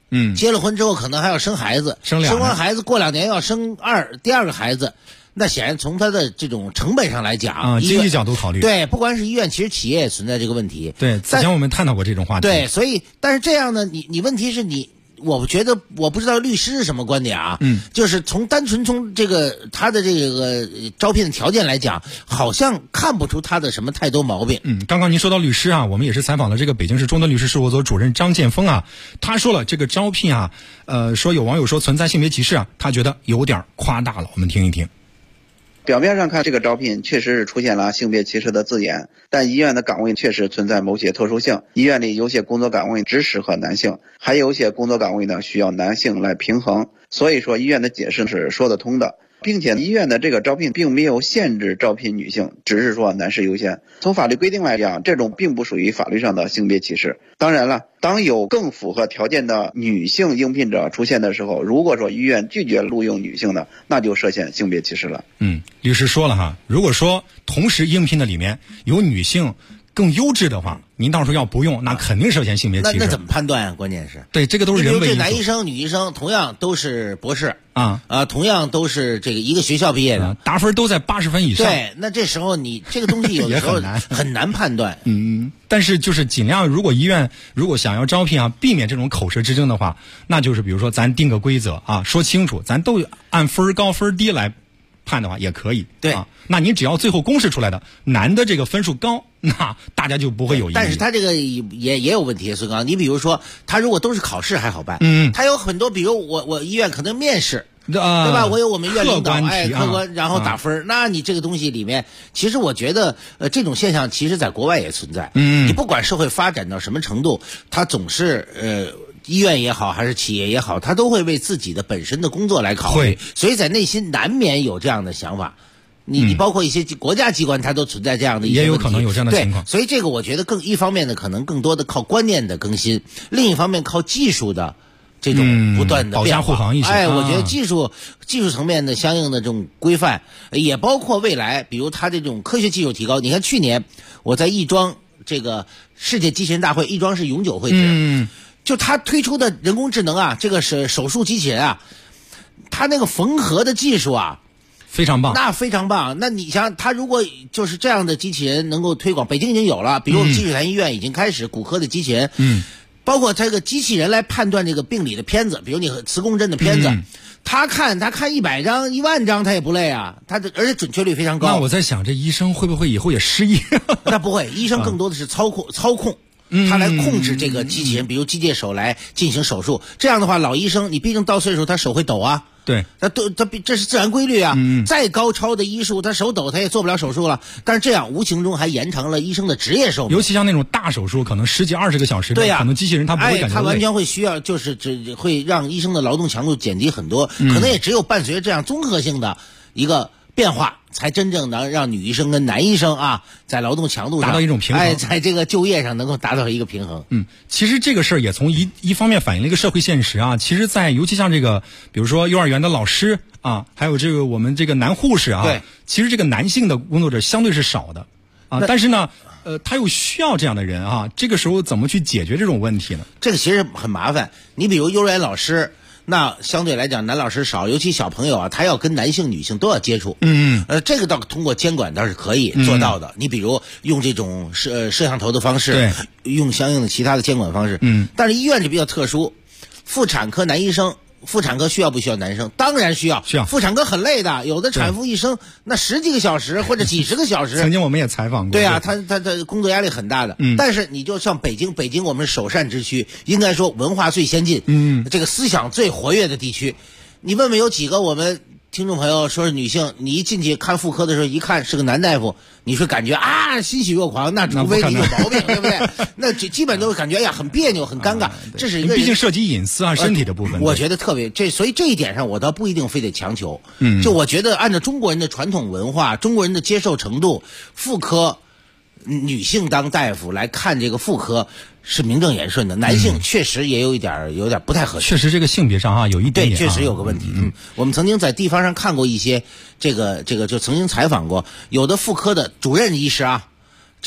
结了婚之后可能还要生孩子，生完孩子过2年要生第二个孩子。那显然从他的这种成本上来讲， 经济角度考虑， 对，不光是医院，其实企业也存在这个问题。 对，之前我们探讨过这种话题。 对，所以但是这样呢，你问题是我觉得我不知道律师是什么观点啊，就是单纯从这个他的这个招聘的条件来讲，好像看不出他的什么太多毛病。 刚刚您说到律师啊，我们也是采访了这个北京市中端律师事务所主任张建峰啊，他说了这个招聘啊，说有网友说存在性别歧视啊，他觉得有点夸大了，我们听一听。 表面上看，这个招聘确实是出现了性别歧视的字眼，但医院的岗位确实存在某些特殊性。医院里有些工作岗位只适合男性，还有些工作岗位呢需要男性来平衡。所以说，医院的解释是说得通的，并且医院的这个招聘并没有限制招聘女性，只是说男士优先。从法律规定来讲，这种并不属于法律上的性别歧视。当然了，当有更符合条件的女性应聘者出现的时候，如果说医院拒绝录用女性的，那就涉嫌性别歧视了。 律师说了哈，如果说同时应聘的里面有女性更优质的话，您到时候要不用，那肯定涉嫌性别歧视。 那怎么判断啊？关键是对，这个都是人为因素。 这男医生、女医生同样都是博士同样都是这个一个学校毕业的， 打分都在80分以上。 对，那这时候你这个东西有的时候很难判断。 但是就是尽量，如果医院如果想要招聘啊，避免这种口舌之争的话，那就是比如说咱定个规则啊，说清楚，咱都按分高分低来判的话也可以。 对那你只要最后公示出来的男的这个分数高，那大家就不会有疑义。 但是他这个也有问题，孙刚，你比如说他如果都是考试还好办，他有很多，比如我医院可能面试。对吧？我有我们院领导，客观，然后打分。那你这个东西里面，其实我觉得，这种现象其实在国外也存在。你不管社会发展到什么程度，它总是医院也好，还是企业也好，他都会为自己的本身的工作来考虑，所以在内心难免有这样的想法。你包括一些国家机关，它都存在这样的一些问题， 也有可能有这样的情况。 对，所以这个我觉得一方面呢，可能更多的靠观念的更新，另一方面靠技术的这种不断的保驾护航一些。 我觉得技术层面的相应的这种规范，也包括未来，比如它这种科学技术提高。你看去年我在亦庄这个世界机器人大会，亦庄是永久会址，就它推出的人工智能啊，这个是手术机器人啊，它那个缝合的技术啊， 非常棒， 那非常棒。那你想，他如果就是这样的机器人能够推广，北京已经有了，比如我们积水潭医院已经开始骨科的机器人，包括这个机器人来判断这个病理的片子，比如你磁共振的片子，他看100张、10000张，他也不累啊，而且准确率非常高。 那我在想，这医生会不会以后也失忆？ 那不会，医生更多的是操控。他来控制这个机器人，比如机械手来进行手术。这样的话，老医生你毕竟到岁数，他手会抖啊。 对， 这是自然规律啊。再高超的医术，他手抖他也做不了手术了。但是这样无形中还延长了医生的职业寿命。 尤其像那种大手术，可能10几20个小时，对呀，可能机器人他不会感觉累， 他完全会需要，就是只会让医生的劳动强度减低很多。可能也只有伴随着这样综合性的一个变化，才真正能让女医生跟男医生啊，在劳动强度上达到一种平衡， 在这个就业上能够达到一个平衡。 其实这个事儿也从一方面反映了一个社会现实啊。其实，尤其像这个，比如说幼儿园的老师啊，还有这个我们这个男护士啊， 对， 其实这个男性的工作者相对是少的啊，但是呢，他又需要这样的人啊。这个时候怎么去解决这种问题呢？ 这个其实很麻烦。你比如幼儿园老师。那相对来讲，男老师少，尤其小朋友啊，他要跟男性、女性都要接触。这个倒通过监管倒是可以做到的。你比如用这种摄像头的方式，用相应的其他的监管方式。但是医院就比较特殊，妇产科男医生。妇产科需要不需要男生？当然需要。妇产科很累的，有的产妇一生那10几个小时或者几10个小时。 曾经我们也采访过。 对啊，他工作压力很大的。但是你就像北京我们是首善之区，应该说文化最先进，这个思想最活跃的地区。你问问有几个我们听众朋友说是女性，你一进去看妇科的时候，一看是个男大夫，你是感觉啊欣喜若狂，那除非你有毛病，对不对？那基本都会感觉呀很别扭、很尴尬。这是一个毕竟涉及隐私啊、身体的部分。 我觉得特别所以这一点上我倒不一定非得强求。就我觉得按照中国人的传统文化、中国人的接受程度，妇科女性当大夫来看这个妇科是名正言顺的，男性确实也有点不太合适。 确实这个性别上啊有一点点对，确实有个问题。我们曾经在地方上看过一些这个就曾经采访过，有的妇科的主任医师啊，这个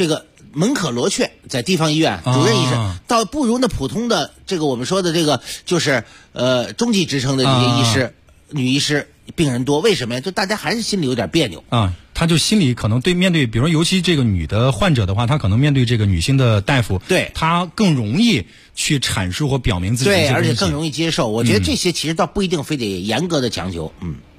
门可罗雀，在地方医院主任医生，倒不如那普通的这个我们说的这个就是中级职称的这些医师、女医师病人多，为什么呀？就大家还是心里有点别扭啊。他就心里可能面对，比如尤其这个女的患者的话，他可能面对这个女性的大夫， 对他更容易去阐述或表明自己的一些东西， 对，而且更容易接受。我觉得这些其实倒不一定非得严格的强求，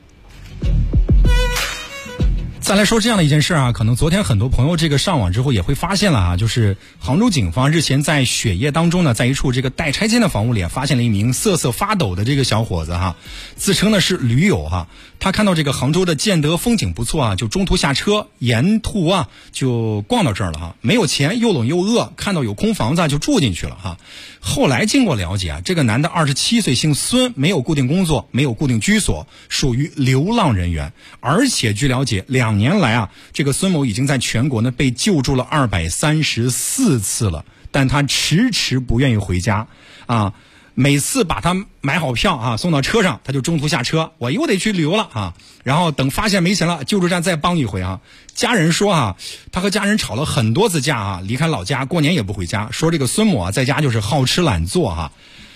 再来说这样的一件事啊，可能昨天很多朋友这个上网之后也会发现了啊，就是杭州警方日前在雪夜当中呢，在一处这个待拆迁的房屋里发现了一名瑟瑟发抖的这个小伙子哈，自称呢是驴友哈，他看到这个杭州的建德风景不错啊，就中途下车，沿途啊就逛到这儿了哈，没有钱又冷又饿，看到有空房子就住进去了哈。后来经过了解啊，这个男的27岁，姓孙，没有固定工作，没有固定居所，属于流浪人员。而且据了解，2年来啊，这个孙某已经在全国呢被救助了234次了，但他迟迟不愿意回家啊。每次把他买好票啊送到车上，他就中途下车，我又得去旅游了啊。然后等发现没钱了，救助站再帮一回啊。家人说啊，他和家人吵了很多次架啊，离开老家，过年也不回家，说这个孙某啊在家就是好吃懒做哈。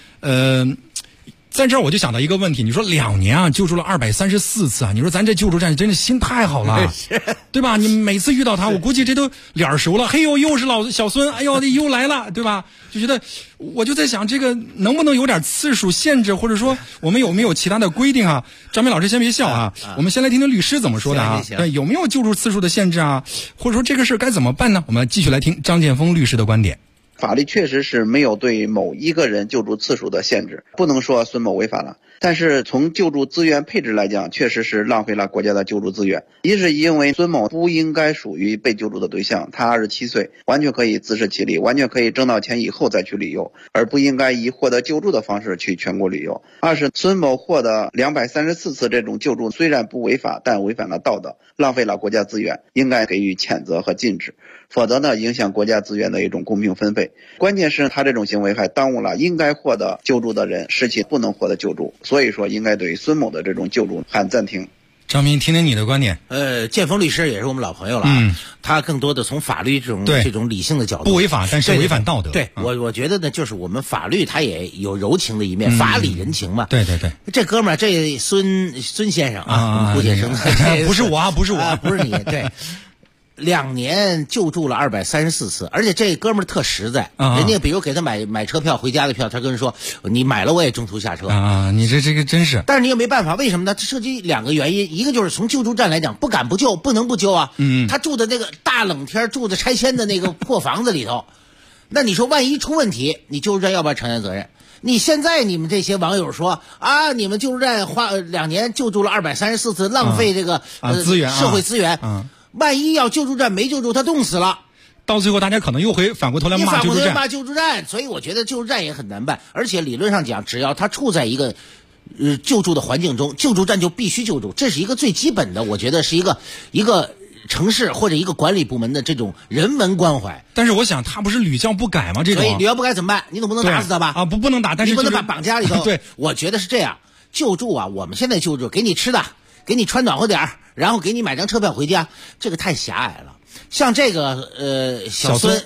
在这儿我就想到一个问题，你说2年啊救助了234次啊，你说咱这救助站真的心太好了，对吧？你每次遇到他，我估计这都脸熟了，嘿呦又是老小孙，哎呦又来了，对吧？就觉得我就在想，这个能不能有点次数限制，或者说我们有没有其他的规定啊？张明老师先别笑啊，我们先来听听律师怎么说的啊？对，有没有救助次数的限制啊？或者说这个事该怎么办呢？我们继续来听张建峰律师的观点。 法律确实是没有对某一个人救助次数的限制，不能说孙某违法了。但是从救助资源配置来讲，确实是浪费了国家的救助资源。一是因为孙某不应该属于被救助的对象，他27岁，完全可以自食其力，完全可以挣到钱以后再去旅游，而不应该以获得救助的方式去全国旅游。二是孙某获得234次这种救助，虽然不违法，但违反了道德，浪费了国家资源，应该给予谴责和禁止。否则呢，影响国家资源的一种公平分配。关键是他这种行为还耽误了应该获得救助的人，使其不能获得救助。所以说，应该对孙某的这种救助喊暂停。 张明，听听你的观点。 建峰律师也是我们老朋友了，他更多的从法律这种理性的角度， 不违法，但是违反道德。 对，我觉得呢，就是我们法律它也有柔情的一面，法理人情嘛。 对对对， 这哥们儿，这孙先生啊，姑且称不是我啊，不是我， 不是你，对。2年救助了234次，而且这哥们儿特实在，人家比如给他买车票回家的票，他跟人说你买了我也中途下车啊，你这个真是。 但是你也没办法，为什么呢？这涉及2个原因，一个就是从救助站来讲，不敢不救，不能不救啊。他住的那个大冷天，住的拆迁的那个破房子里头，那你说万一出问题，你救助站要不要承担责任？你现在你们这些网友说啊，你们救助站花2年救助了234次，浪费这个资源， 社会资源。万一要救助站没救助，他冻死了， 到最后大家可能又会反过头来骂救助站。所以我觉得救助站也很难办，而且理论上讲，只要他处在一个救助的环境中，救助站就必须救助，这是一个最基本的，我觉得是一个城市或者一个管理部门的这种人文关怀。 但是我想他不是屡教不改吗？这种所以屡教不改怎么办？你总不能打死他吧？ 啊，不能打，但是你不能把绑家里头。 对， 我觉得是这样，救助啊，我们现在救助给你吃的，给你穿暖和点儿，然后给你买张车票回家，这个太狭隘了。像这个小孙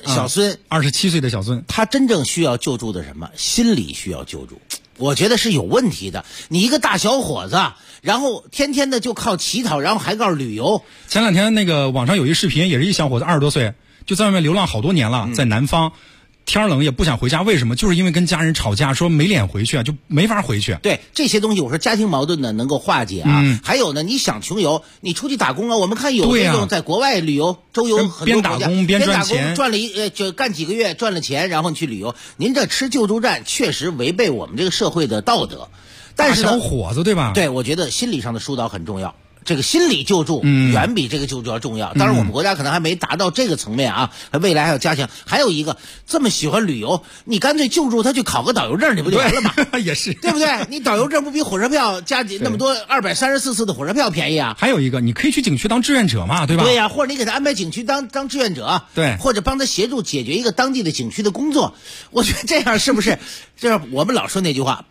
27岁的小孙， 他真正需要救助的什么？心理需要救助。我觉得是有问题的。你一个大小伙子，然后天天的就靠乞讨，然后还告诉旅游。 前2天那个网上有一视频，也是一小伙子20多岁，就在外面流浪好多年了，在南方。天冷也不想回家，为什么？就是因为跟家人吵架，说没脸回去啊，就没法回去。 对，这些东西我说家庭矛盾呢能够化解啊。还有呢，你想穷游，你出去打工啊。我们看有那种在国外旅游周游很多国家， 边打工边赚钱， 赚了就干几个月赚了钱，然后你去旅游。您这吃救助站确实违背我们这个社会的道德。但是大小伙子对吧？ 对，我觉得心理上的疏导很重要。这个心理救助远比这个救助要重要。当然我们国家可能还没达到这个层面啊，未来还要加强。还有一个，这么喜欢旅游，你干脆救助他去考个导游证，你不就完了吗？ 也是， 对不对？你导游证不比火车票加那么多234次的火车票便宜啊？ 还有一个，你可以去景区当志愿者嘛，对吧？ 对呀，或者你给他安排景区当志愿者， 对， 或者帮他协助解决一个当地的景区的工作。我觉得这样是不是？就是我们老说那句话，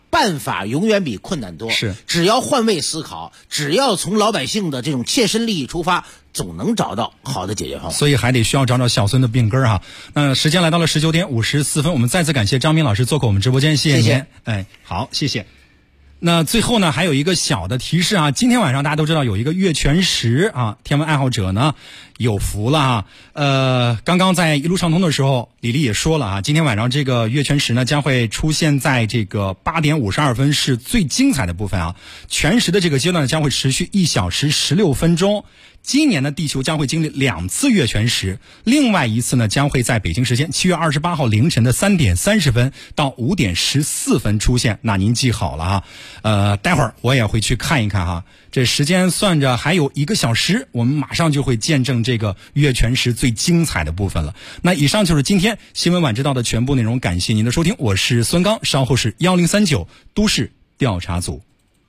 办法永远比困难多。 是， 只要换位思考，只要从老百姓的这种切身利益出发，总能找到好的解决方法。 所以还得需要找找小孙的病根哈。那时间来到了19点54分，我们再次感谢张明老师做客我们直播间，谢谢您。 谢谢。 哎，好，谢谢。那最后呢，还有一个小的提示啊，今天晚上大家都知道有一个月全食啊，天文爱好者呢有福了啊。刚刚在一路畅通的时候，李丽也说了啊，今天晚上这个月全食呢将会出现在这个8点52分是最精彩的部分啊。全食的这个阶段将会持续1小时16分钟。今年呢，地球将会经历2次月全食，另外一次呢将会在北京时间7月28号凌晨的3点30分到5点14分出现。那您记好了啊，待会儿我也会去看一看哈。这时间算着还有1个小时，我们马上就会见证这个月全食最精彩的部分了。那以上就是今天新闻晚知道的全部内容，感谢您的收听，我是孙刚，稍后是1039都市调查组。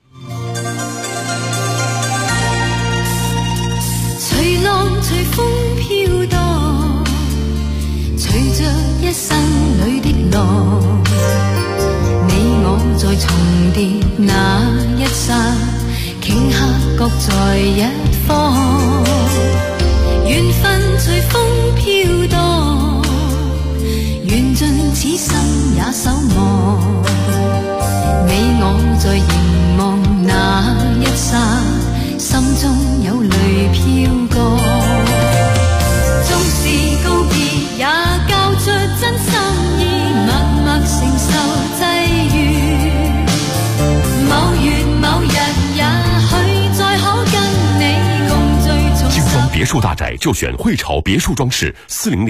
随浪随风飘荡，随着一生里的浪，你我在重叠那一刹，頃刻各在一方，缘分随风飘荡，缘尽此生也守望，你我在凝望那一刹，心中有泪飘過，縱是告別也交出真心意，默默承受際遇。某月某日也許再可跟你共聚重精装别墅大宅就选汇潮别墅装饰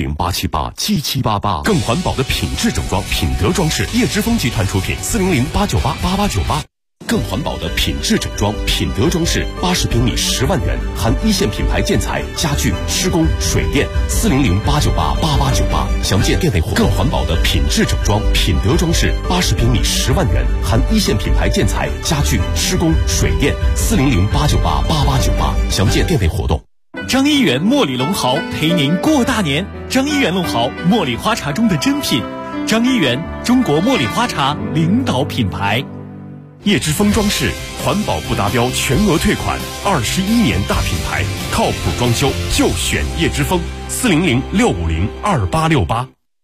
，400-878-7788，更环保的品质整装，品德装饰，叶之峰集团出品，400-898-8898。更环保的品质整装，品德装饰，80平米10万元，含一线品牌建材、家具、施工、水电，400-898-8898，详见店内活动。更环保的品质整装，品德装饰，80平米10万元，含一线品牌建材、家具、施工、水电，400-898-8898，详见店内活动。 张一元茉莉龙毫陪您过大年。张一元龙毫，茉莉花茶中的珍品。张一元，中国茉莉花茶领导品牌。 叶之峰装饰，环保不达标全额退款，21年大品牌，靠谱装修就选叶之峰，400-650-2868。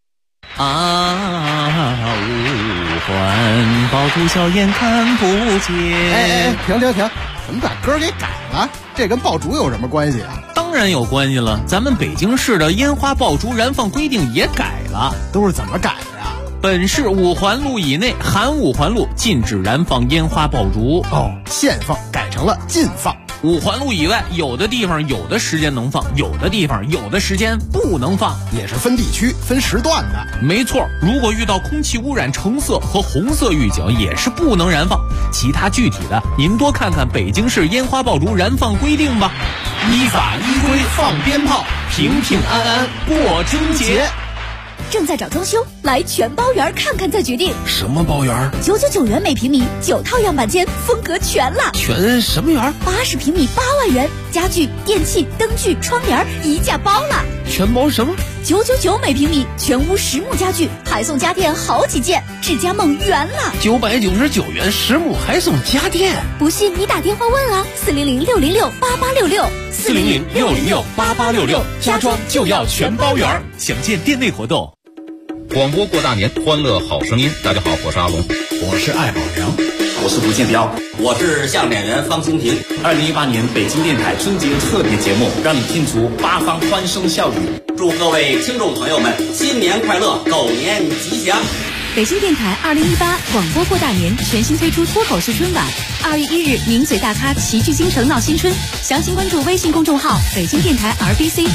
五环抱住笑颜看不见。 停！怎么把歌给改了？这跟爆竹有什么关系啊？ 当然有关系了，咱们北京市的烟花爆竹燃放规定也改了。 都是怎么改的呀？ 本市5环路以内含5环路禁止燃放烟花爆竹。 限放改成了禁放。 5环路以外，有的地方有的时间能放，有的地方有的时间不能放， 也是分地区分时段的。 没错，如果遇到空气污染橙色和红色预警，也是不能燃放。其他具体的，您多看看北京市烟花爆竹燃放规定吧。 依法依规放鞭炮，平平安安过春节。 正在找装修，来全包园看看再决定。 什么包园 ？999元每平米，9套样板间，风格全了。 全什么园 ？80平米8万元，家具、电器、灯具、窗帘一价包了。 全包什么 ？999每平米，全屋实木家具，还送家电好几件，智家梦圆了。 999元实木还送家电， 不信你打电话问啊，400-606-8866。 400-606-8866，家装就要全包圆。 详见店内活动。 广播过大年，欢乐好声音。大家好，我是阿龙， 我是艾宝良， 我是吴建彪，我是相声演员方清平。 2018年北京电台春节特别节目，让你听足八方欢声笑语。 祝各位听众朋友们新年快乐，狗年吉祥。 北京电台2018广播过大年全新推出脱口秀春晚，2月1日名嘴大咖齐聚京城闹新春，详情关注微信公众号北京电台 RBC。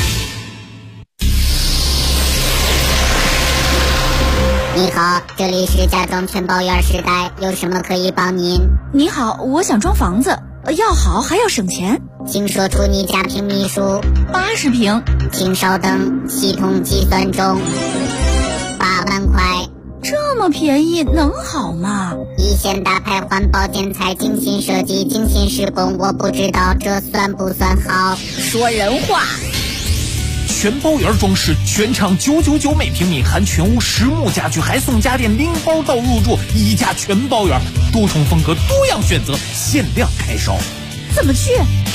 你好，这里是家装全包园时代，有什么可以帮您？ 你好，我想装房子，要好还要省钱， 请说出你家平米数。 80平。 请稍等，系统计算中。8万块。 这么便宜能好吗？ 一线大牌环保建材，精心设计，精心施工，我不知道这算不算好。 说人话。 全包园装饰，全场999每平米，含全屋实木家具，还送家电零包到入住，1家全包园，多重风格，多样选择，限量开烧。 怎么去？